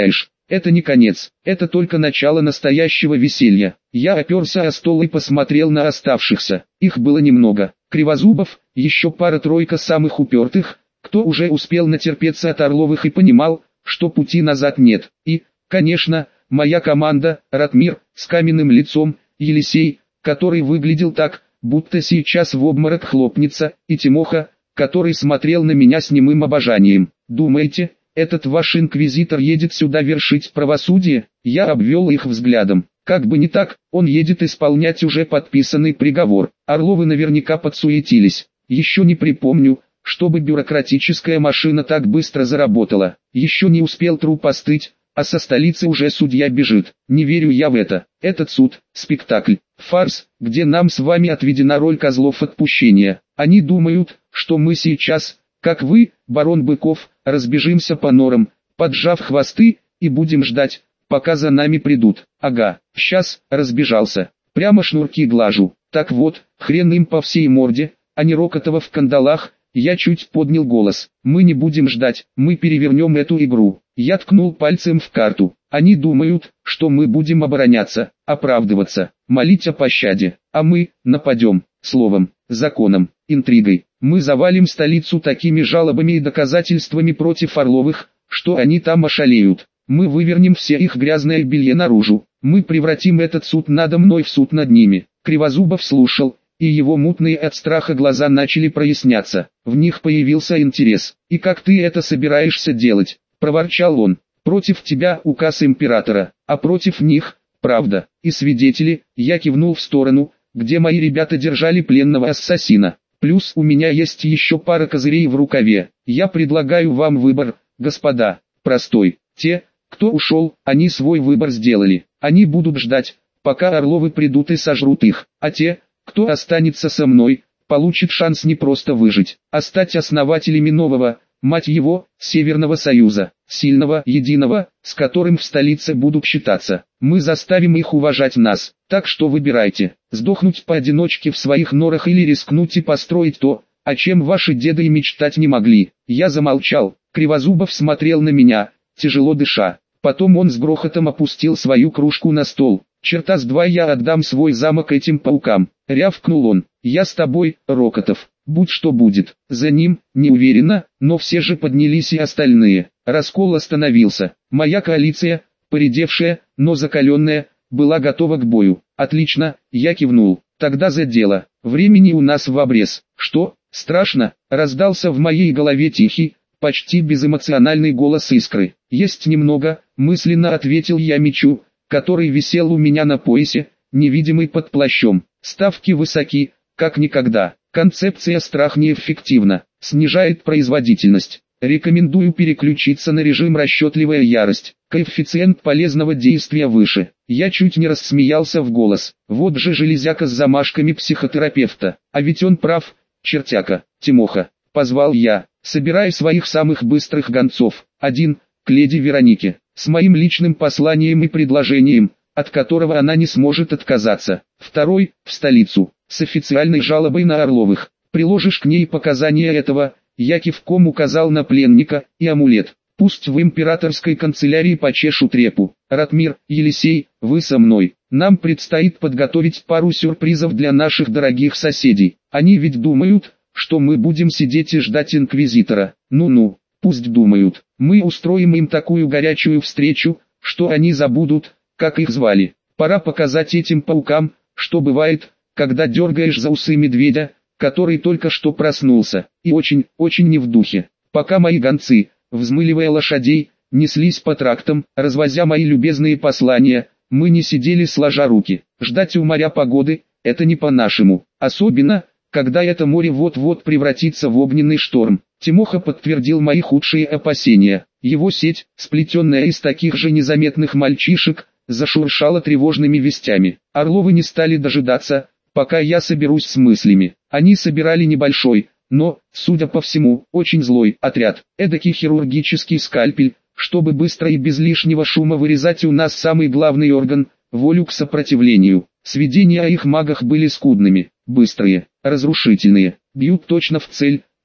Это не конец, это только начало настоящего веселья. Я оперся о стол и посмотрел на оставшихся. Их было немного. Кривозубов, еще пара-тройка самых упертых, кто уже успел натерпеться от Орловых и понимал, что пути назад нет. И, конечно, моя команда, Ратмир, с каменным лицом, Елисей, который выглядел так, будто сейчас в обморок хлопнется, и Тимоха, который смотрел на меня с немым обожанием. «Думаете, этот ваш инквизитор едет сюда вершить правосудие?» Я обвел их взглядом. Как бы не так, он едет исполнять уже подписанный приговор. Орловы наверняка подсуетились. Еще не припомню, чтобы бюрократическая машина так быстро заработала. Еще не успел труп остыть, а со столицы уже судья бежит. Не верю я в это. Этот суд – спектакль, фарс, где нам с вами отведена роль козлов отпущения. Они думают, что мы сейчас, как вы, барон Быков, разбежимся по норам, поджав хвосты, и будем ждать, пока за нами придут. Ага, сейчас, разбежался. Прямо шнурки глажу. Так вот, хрен им по всей морде, а не Рокотова в кандалах. Я чуть поднял голос. Мы не будем ждать, мы перевернем эту игру. Я ткнул пальцем в карту. Они думают, что мы будем обороняться, оправдываться, молить о пощаде. А мы нападем, словом, законом, интригой. Мы завалим столицу такими жалобами и доказательствами против Орловых, что они там ошалеют. Мы вывернем все их грязное белье наружу. Мы превратим этот суд надо мной в суд над ними. Кривозубов слушал, и его мутные от страха глаза начали проясняться. В них появился интерес. «И как ты это собираешься делать?» – проворчал он. «Против тебя указ императора, а против них – правда. И свидетели». Я кивнул в сторону, где мои ребята держали пленного ассасина. «Плюс у меня есть еще пара козырей в рукаве. Я предлагаю вам выбор, господа. Простой. Те, кто ушел, они свой выбор сделали. Они будут ждать, пока Орловы придут и сожрут их. А те, кто останется со мной, получит шанс не просто выжить, а стать основателями нового, мать его, Северного Союза, сильного, единого, с которым в столице будут считаться. Мы заставим их уважать нас, так что выбирайте, сдохнуть поодиночке в своих норах или рискнуть и построить то, о чем ваши деды и мечтать не могли». Я замолчал, Кривозубов смотрел на меня, тяжело дыша. Потом он с грохотом опустил свою кружку на стол. «Черта с два я отдам свой замок этим паукам», — рявкнул он. «Я с тобой, Рокотов, будь что будет». За ним, неуверенно, но все же поднялись и остальные. Раскол остановился. Моя коалиция, поредевшая, но закаленная, была готова к бою. «Отлично», — я кивнул. «Тогда за дело. Времени у нас в обрез». «Что, страшно?» — раздался в моей голове тихий, почти безэмоциональный голос Искры. «Есть немного», — мысленно ответил я мечу, который висел у меня на поясе, невидимый под плащом. Ставки высоки, как никогда. Концепция страх неэффективна, снижает производительность. Рекомендую переключиться на режим расчетливая ярость. Коэффициент полезного действия выше. Я чуть не рассмеялся в голос. Вот же железяка с замашками психотерапевта. А ведь он прав, чертяка. «Тимоха», — позвал я, собирай своих самых быстрых гонцов. Один, к леди Веронике, с моим личным посланием и предложением, от которого она не сможет отказаться. Второй, в столицу, с официальной жалобой на Орловых. Приложишь к ней показания этого, я кивком указал на пленника, и амулет. Пусть в императорской канцелярии почешут репу. Ратмир, Елисей, вы со мной. Нам предстоит подготовить пару сюрпризов для наших дорогих соседей. Они ведь думают, что мы будем сидеть и ждать инквизитора. Ну-ну, пусть думают. Мы устроим им такую горячую встречу, что они забудут, как их звали. Пора показать этим паукам, что бывает, когда дергаешь за усы медведя, который только что проснулся, и очень, очень не в духе. Пока мои гонцы, взмыливая лошадей, неслись по трактам, развозя мои любезные послания, мы не сидели сложа руки. Ждать у моря погоды – это не по-нашему, особенно, когда это море вот-вот превратится в огненный шторм. Тимоха подтвердил мои худшие опасения. Его сеть, сплетенная из таких же незаметных мальчишек, зашуршала тревожными вестями. Орловы не стали дожидаться, пока я соберусь с мыслями. Они собирали небольшой, но, судя по всему, очень злой отряд. Эдакий хирургический скальпель, чтобы быстро и без лишнего шума вырезать у нас самый главный орган – волю к сопротивлению. Сведения о их магах были скудными, быстрые, разрушительные, бьют точно в цель,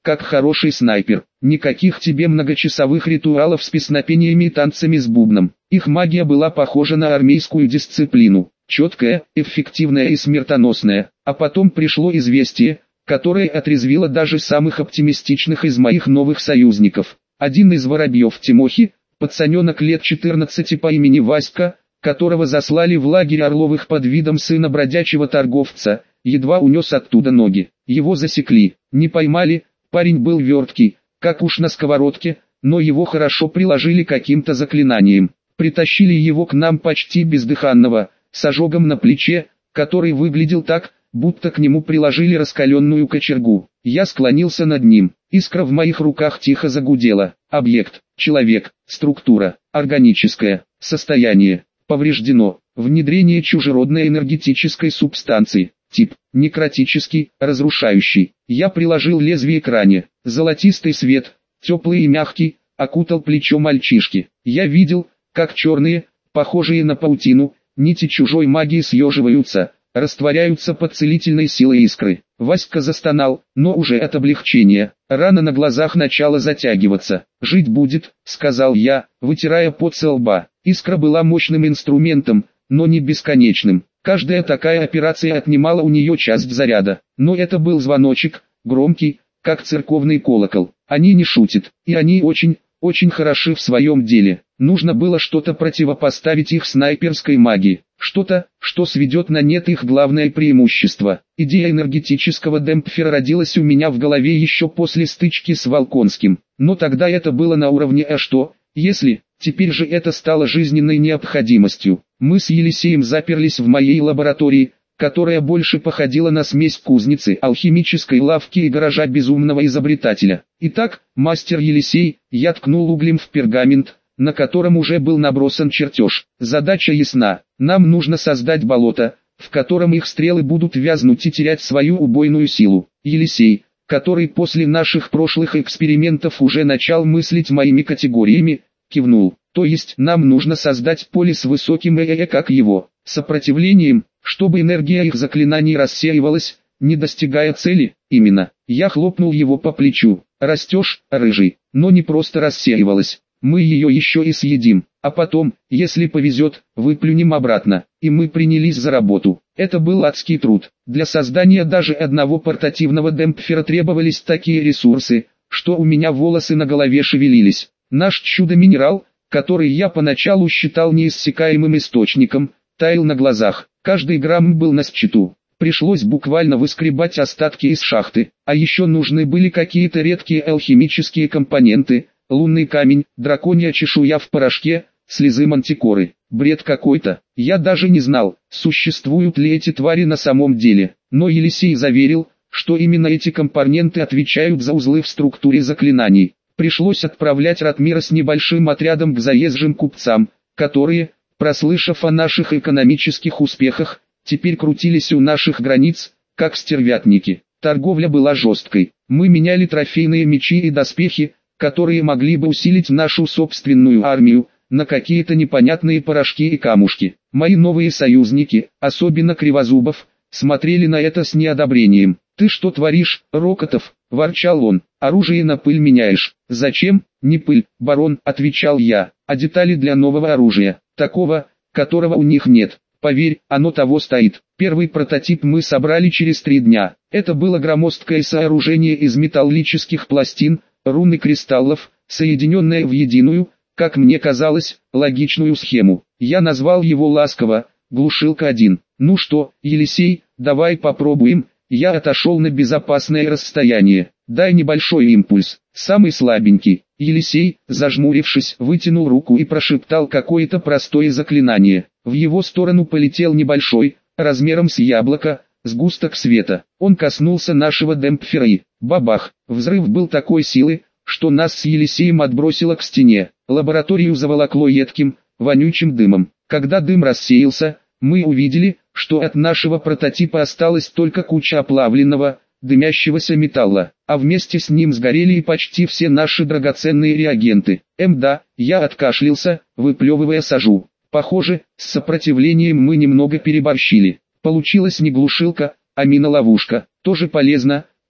как хороший снайпер. Никаких тебе многочасовых ритуалов с песнопениями и танцами с бубном. Их магия была похожа на армейскую дисциплину, четкая, эффективная и смертоносная. А потом пришло известие, которое отрезвило даже самых оптимистичных из моих новых союзников. Один из воробьев Тимохи, пацаненок лет четырнадцати по имени Васька, которого заслали в лагерь Орловых под видом сына бродячего торговца, едва унес оттуда ноги. Его засекли, не поймали, парень был верткий, как уж на сковородке, но его хорошо приложили каким-то заклинанием. Притащили его к нам почти бездыханного, с ожогом на плече, который выглядел так, будто к нему приложили раскаленную кочергу. Я склонился над ним, искра в моих руках тихо загудела. Объект, человек, структура, органическое, состояние, повреждено, внедрение чужеродной энергетической субстанции, тип, некротический, разрушающий. Я приложил лезвие к ране, золотистый свет, теплый и мягкий, окутал плечо мальчишки. Я видел, как черные, похожие на паутину, нити чужой магии съеживаются, растворяются под целительной силой искры. Васька застонал, но уже от облегчения. Рана на глазах начала затягиваться. «Жить будет», — сказал я, вытирая пот со лба. Искра была мощным инструментом, но не бесконечным. Каждая такая операция отнимала у нее часть заряда. Но это был звоночек, громкий, как церковный колокол. Они не шутят, и они очень, очень хороши в своем деле. Нужно было что-то противопоставить их снайперской магии. Что-то, что сведет на нет их главное преимущество. Идея энергетического демпфера родилась у меня в голове еще после стычки с Волконским. Но тогда это было на уровне «а что, если…» Теперь же это стало жизненной необходимостью. Мы с Елисеем заперлись в моей лаборатории, которая больше походила на смесь кузницы, алхимической лавки и гаража безумного изобретателя. Итак, мастер Елисей, я ткнул углем в пергамент, на котором уже был набросан чертеж. Задача ясна. Нам нужно создать болото, в котором их стрелы будут вязнуть и терять свою убойную силу. Елисей, который после наших прошлых экспериментов уже начал мыслить моими категориями, кивнул. То есть нам нужно создать поле с высоким ЭЭ как его сопротивлением, чтобы энергия их заклинаний рассеивалась, не достигая цели. Именно. Я хлопнул его по плечу. Растешь, рыжий. Но не просто рассеивалась. Мы ее еще и съедим. А потом, если повезет, выплюнем обратно. И мы принялись за работу. Это был адский труд. Для создания даже одного портативного демпфера требовались такие ресурсы, что у меня волосы на голове шевелились. Наш чудо-минерал, который я поначалу считал неиссякаемым источником, таял на глазах. Каждый грамм был на счету. Пришлось буквально выскребать остатки из шахты. А еще нужны были какие-то редкие алхимические компоненты, лунный камень, драконья чешуя в порошке, слезы мантикоры. Бред какой-то. Я даже не знал, существуют ли эти твари на самом деле. Но Елисей заверил, что именно эти компоненты отвечают за узлы в структуре заклинаний. Пришлось отправлять Ратмира с небольшим отрядом к заезжим купцам, которые, прослышав о наших экономических успехах, теперь крутились у наших границ, как стервятники. Торговля была жесткой. Мы меняли трофейные мечи и доспехи, которые могли бы усилить нашу собственную армию, на какие-то непонятные порошки и камушки. Мои новые союзники, особенно Кривозубов, смотрели на это с неодобрением. «Ты что творишь, Рокотов?» – ворчал он. «Оружие на пыль меняешь». «Зачем?» «Не пыль, барон», – отвечал я, – «а детали для нового оружия, такого, которого у них нет. Поверь, оно того стоит». Первый прототип мы собрали через три дня. Это было громоздкое сооружение из металлических пластин, рун и кристаллов, соединенное в единую, как мне казалось, логичную схему. Я назвал его ласково «Глушилка один». «Ну что, Елисей, давай попробуем». Я отошел на безопасное расстояние. «Дай небольшой импульс, самый слабенький». Елисей, зажмурившись, вытянул руку и прошептал какое-то простое заклинание. В его сторону полетел небольшой, размером с яблоко, сгусток света. Он коснулся нашего демпфера и, бабах, взрыв был такой силы, что нас с Елисеем отбросило к стене. Лабораторию заволокло едким, вонючим дымом. Когда дым рассеялся, мы увидели, что от нашего прототипа осталась только куча оплавленного, дымящегося металла, а вместе с ним сгорели и почти все наши драгоценные реагенты. Эм да, я откашлялся, выплевывая сажу. Похоже, с сопротивлением мы немного переборщили. Получилась не глушилка, а мина-ловушка. Тоже полезно,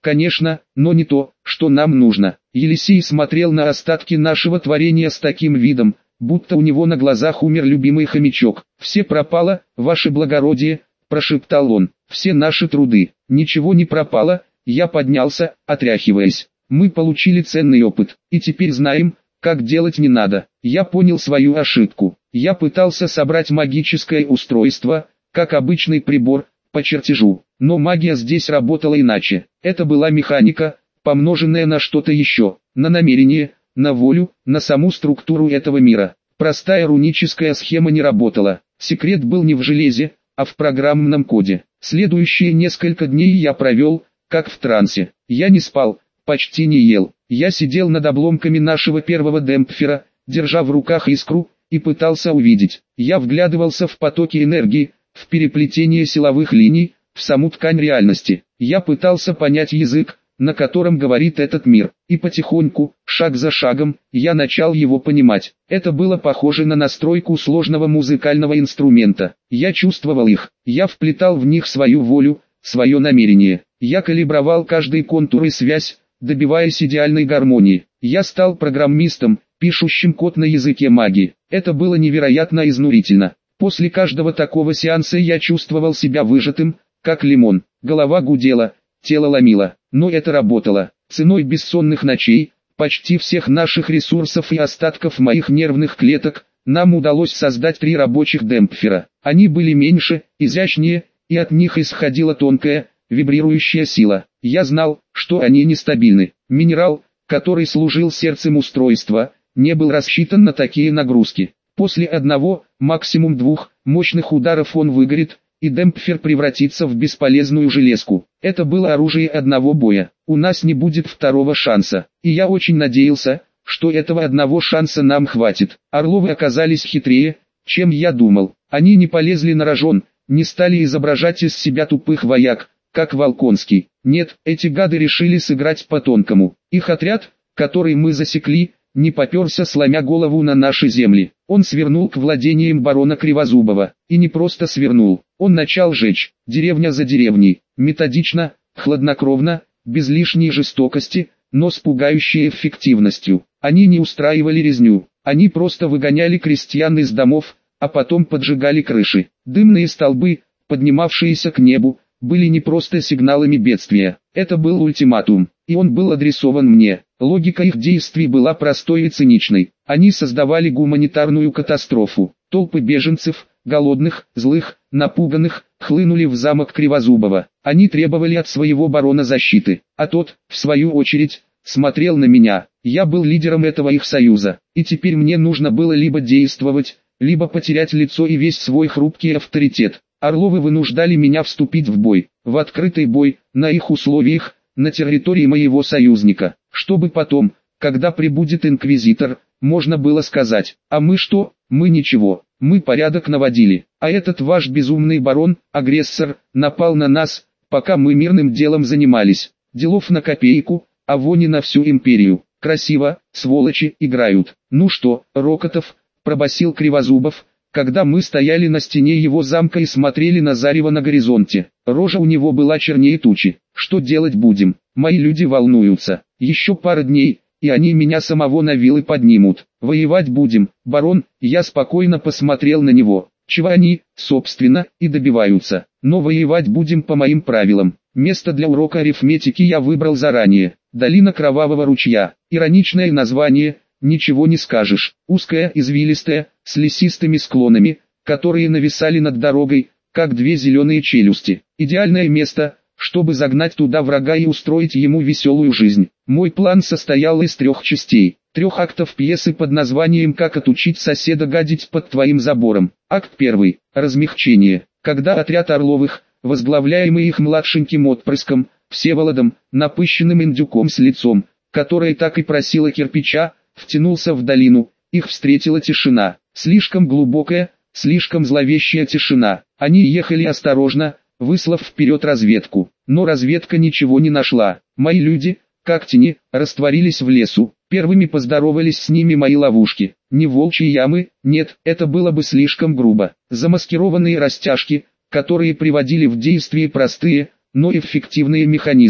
конечно, но не то, что нам нужно. Елисей смотрел на остатки нашего творения с таким видом, будто у него на глазах умер любимый хомячок. «Все пропало, ваше благородие», – прошептал он, – «все наши труды». «Ничего не пропало», – я поднялся, отряхиваясь. «Мы получили ценный опыт, и теперь знаем, как делать не надо». Я понял свою ошибку. Я пытался собрать магическое устройство, как обычный прибор, по чертежу. Но магия здесь работала иначе. Это была механика, помноженная на что-то еще, на намерение, на волю, на саму структуру этого мира. Простая руническая схема не работала. Секрет был не в железе, а в программном коде. Следующие несколько дней я провел, как в трансе. Я не спал, почти не ел. Я сидел над обломками нашего первого демпфера, держа в руках искру, и пытался увидеть. Я вглядывался в потоки энергии, в переплетение силовых линий, в саму ткань реальности. Я пытался понять язык, на котором говорит этот мир, и потихоньку, шаг за шагом, я начал его понимать. Это было похоже на настройку сложного музыкального инструмента. Я чувствовал их, я вплетал в них свою волю, свое намерение. Я калибровал каждый контур и связь, добиваясь идеальной гармонии. Я стал программистом, пишущим код на языке магии. Это было невероятно изнурительно. После каждого такого сеанса я чувствовал себя выжатым, как лимон. Голова гудела, тело ломило, но это работало. Ценой бессонных ночей, почти всех наших ресурсов и остатков моих нервных клеток, нам удалось создать три рабочих демпфера. Они были меньше, изящнее, и от них исходила тонкая, вибрирующая сила. Я знал, что они нестабильны. Минерал, который служил сердцем устройства, не был рассчитан на такие нагрузки. После одного, максимум двух, мощных ударов он выгорит, и демпфер превратится в бесполезную железку. Это было оружие одного боя. У нас не будет второго шанса. И я очень надеялся, что этого одного шанса нам хватит. Орловы оказались хитрее, чем я думал. Они не полезли на рожон, не стали изображать из себя тупых вояк, как Волконский. Нет, эти гады решили сыграть по-тонкому. Их отряд, который мы засекли, не поперся сломя голову на наши земли. Он свернул к владениям барона Кривозубова. И не просто свернул, он начал жечь, деревня за деревней, методично, хладнокровно, без лишней жестокости, но с пугающей эффективностью. Они не устраивали резню, они просто выгоняли крестьян из домов, а потом поджигали крыши. Дымные столбы, поднимавшиеся к небу, были не просто сигналами бедствия. Это был ультиматум, и он был адресован мне. Логика их действий была простой и циничной. Они создавали гуманитарную катастрофу. Толпы беженцев, голодных, злых, напуганных, хлынули в замок Кривозубова. Они требовали от своего барона защиты, а тот, в свою очередь, смотрел на меня. Я был лидером этого их союза, и теперь мне нужно было либо действовать, либо потерять лицо и весь свой хрупкий авторитет. Орловы вынуждали меня вступить в бой, в открытый бой, на их условиях, на территории моего союзника, чтобы потом, когда прибудет инквизитор, можно было сказать: а мы что, мы ничего, мы порядок наводили, а этот ваш безумный барон, агрессор, напал на нас, пока мы мирным делом занимались. Делов на копейку, а вони на всю империю. Красиво, сволочи, играют. Ну что, Рокотов, пробасил Кривозубов, когда мы стояли на стене его замка и смотрели на зарево на горизонте. Рожа у него была чернее тучи. Что делать будем? Мои люди волнуются. Еще пара дней, и они меня самого на вилы поднимут. Воевать будем, барон. Я спокойно посмотрел на него. Чего они, собственно, и добиваются. Но воевать будем по моим правилам. Место для урока арифметики я выбрал заранее. Долина Кровавого ручья. Ироничное название. Ничего не скажешь. Узкая, извилистая, с лесистыми склонами, которые нависали над дорогой, как две зеленые челюсти. Идеальное место, чтобы загнать туда врага и устроить ему веселую жизнь. Мой план состоял из трех частей. Трех актов пьесы под названием «Как отучить соседа гадить под твоим забором». Акт первый. Размягчение. Когда отряд Орловых, возглавляемый их младшеньким отпрыском, Всеволодом, напыщенным индюком с лицом, которое так и просило кирпича, втянулся в долину, их встретила тишина, слишком глубокая, слишком зловещая тишина. Они ехали осторожно, выслав вперед разведку, но разведка ничего не нашла. Мои люди, как тени, растворились в лесу, первыми поздоровались с ними мои ловушки. Не волчьи ямы, нет, это было бы слишком грубо. Замаскированные растяжки, которые приводили в действие простые, но эффективные механизмы.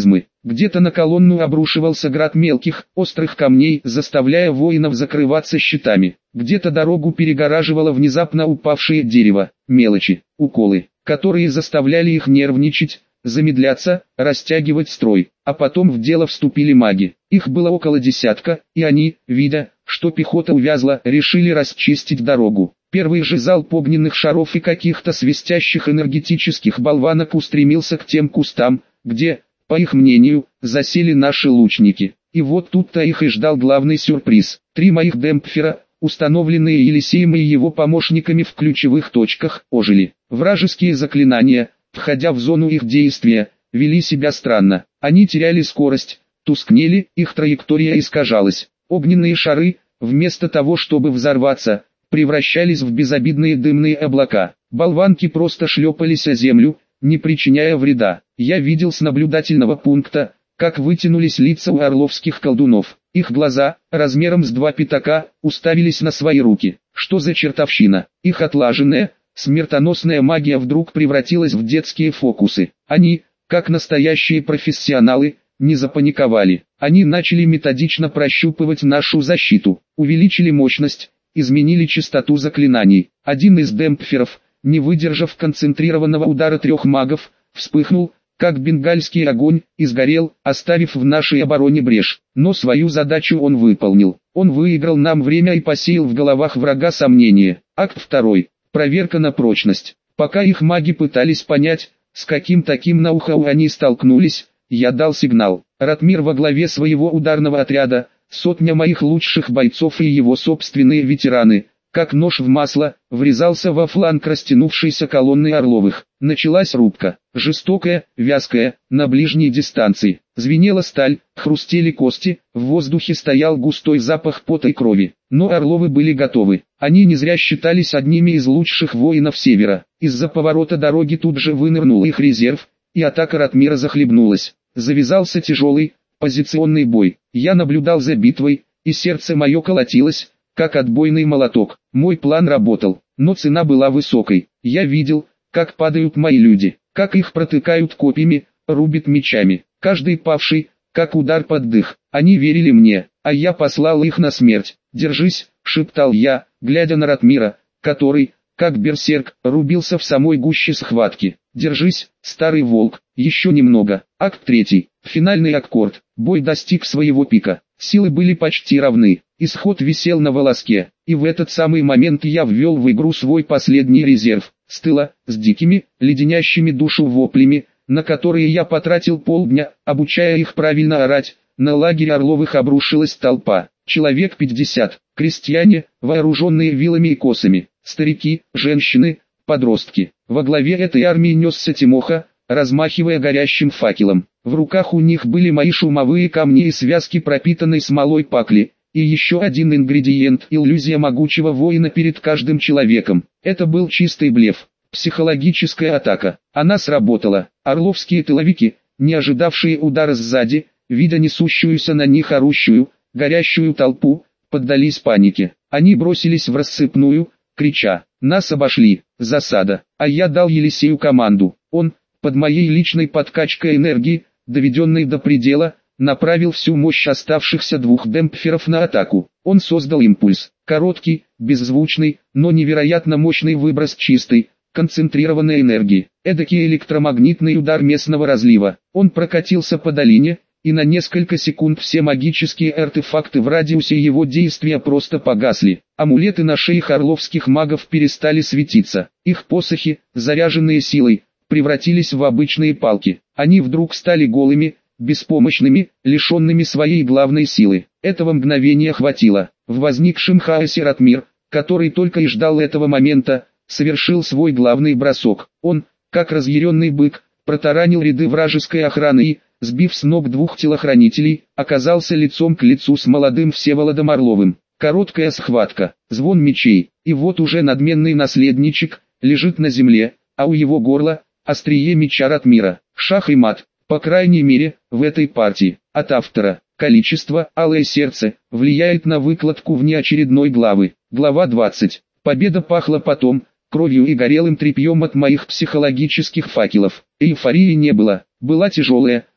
Где-то на колонну обрушивался град мелких, острых камней, заставляя воинов закрываться щитами. Где-то дорогу перегораживало внезапно упавшее дерево, мелочи, уколы, которые заставляли их нервничать, замедляться, растягивать строй. А потом в дело вступили маги. Их было около десятка, и они, видя, что пехота увязла, решили расчистить дорогу. Первый же залп огненных шаров и каких-то свистящих энергетических болванок устремился к тем кустам, где, по их мнению, засели наши лучники. И вот тут-то их и ждал главный сюрприз. Три моих демпфера, установленные Елисеем и его помощниками в ключевых точках, ожили. Вражеские заклинания, входя в зону их действия, вели себя странно. Они теряли скорость, тускнели, их траектория искажалась. Огненные шары, вместо того чтобы взорваться, превращались в безобидные дымные облака. Болванки просто шлепались о землю, не причиняя вреда. Я видел с наблюдательного пункта, как вытянулись лица у орловских колдунов. Их глаза, размером с два пятака, уставились на свои руки. Что за чертовщина? Их отлаженная, смертоносная магия вдруг превратилась в детские фокусы. Они, как настоящие профессионалы, не запаниковали. Они начали методично прощупывать нашу защиту, увеличили мощность, изменили частоту заклинаний. Один из демпферов, не выдержав концентрированного удара трех магов, вспыхнул, как бенгальский огонь, и сгорел, оставив в нашей обороне брешь. Но свою задачу он выполнил. Он выиграл нам время и посеял в головах врага сомнения. Акт второй. Проверка на прочность. Пока их маги пытались понять, с каким таким ноу-хау они столкнулись, я дал сигнал. Ратмир во главе своего ударного отряда, сотня моих лучших бойцов и его собственные ветераны, как нож в масло, врезался во фланг растянувшейся колонны Орловых. Началась рубка, жестокая, вязкая, на ближней дистанции. Звенела сталь, хрустели кости, в воздухе стоял густой запах пота и крови. Но Орловы были готовы. Они не зря считались одними из лучших воинов Севера. Из-за поворота дороги тут же вынырнул их резерв, и атака Ратмира захлебнулась. Завязался тяжелый, позиционный бой. Я наблюдал за битвой, и сердце мое колотилось, как отбойный молоток. Мой план работал, но цена была высокой. Я видел, как падают мои люди, как их протыкают копьями, рубят мечами. Каждый павший, как удар под дых. Они верили мне, а я послал их на смерть. «Держись», — шептал я, глядя на Ратмира, который, как берсерк, рубился в самой гуще схватки. «Держись, старый волк, еще немного». Акт третий. Финальный аккорд. Бой достиг своего пика. Силы были почти равны. Исход висел на волоске. И в этот самый момент я ввел в игру свой последний резерв. С тыла, с дикими, леденящими душу воплями, на которые я потратил полдня, обучая их правильно орать, на лагерь Орловых обрушилась толпа. Человек пятьдесят. Крестьяне, вооруженные вилами и косами. Старики, женщины, подростки. Во главе этой армии несся Тимоха, размахивая горящим факелом. В руках у них были мои шумовые камни и связки пропитанной смолой пакли, и еще один ингредиент — иллюзия могучего воина перед каждым человеком. Это был чистый блеф, психологическая атака. Она сработала. Орловские тыловики, не ожидавшие удара сзади, видя несущуюся на них орущую, горящую толпу, поддались панике. Они бросились в рассыпную, крича: «Нас обошли! Засада!» А я дал Елисею команду. Он, под моей личной подкачкой энергии, доведенной до предела, направил всю мощь оставшихся двух демпферов на атаку. Он создал импульс, короткий, беззвучный, но невероятно мощный выброс чистой, концентрированной энергии, эдакий электромагнитный удар местного разлива. Он прокатился по долине, и на несколько секунд все магические артефакты в радиусе его действия просто погасли. Амулеты на шеях орловских магов перестали светиться. Их посохи, заряженные силой, превратились в обычные палки. Они вдруг стали голыми, беспомощными, лишенными своей главной силы. Этого мгновения хватило. В возникшем хаосе Ратмир, который только и ждал этого момента, совершил свой главный бросок. Он, как разъяренный бык, протаранил ряды вражеской охраны и, сбив с ног двух телохранителей, оказался лицом к лицу с молодым Всеволодом Орловым. Короткая схватка, звон мечей, и вот уже надменный наследничек лежит на земле, а у его горла острие меча Ратмира. Шах и мат, по крайней мере, в этой партии. От автора. Количество «Алое сердце» влияет на выкладку внеочередной главы. Глава двадцать. Победа пахла потом, кровью и горелым тряпьем от моих психологических факелов. Эйфории не было. Была тяжелая,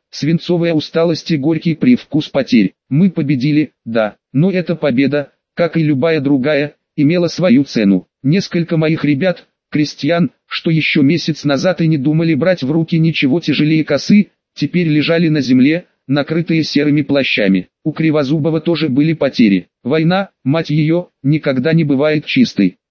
свинцовая усталость и горький привкус потерь. Мы победили, да, но эта победа, как и любая другая, имела свою цену. Несколько моих ребят, крестьян, что еще месяц назад и не думали брать в руки ничего тяжелее косы, теперь лежали на земле, накрытые серыми плащами. У Кривозубова тоже были потери. Война, мать ее, никогда не бывает чистой.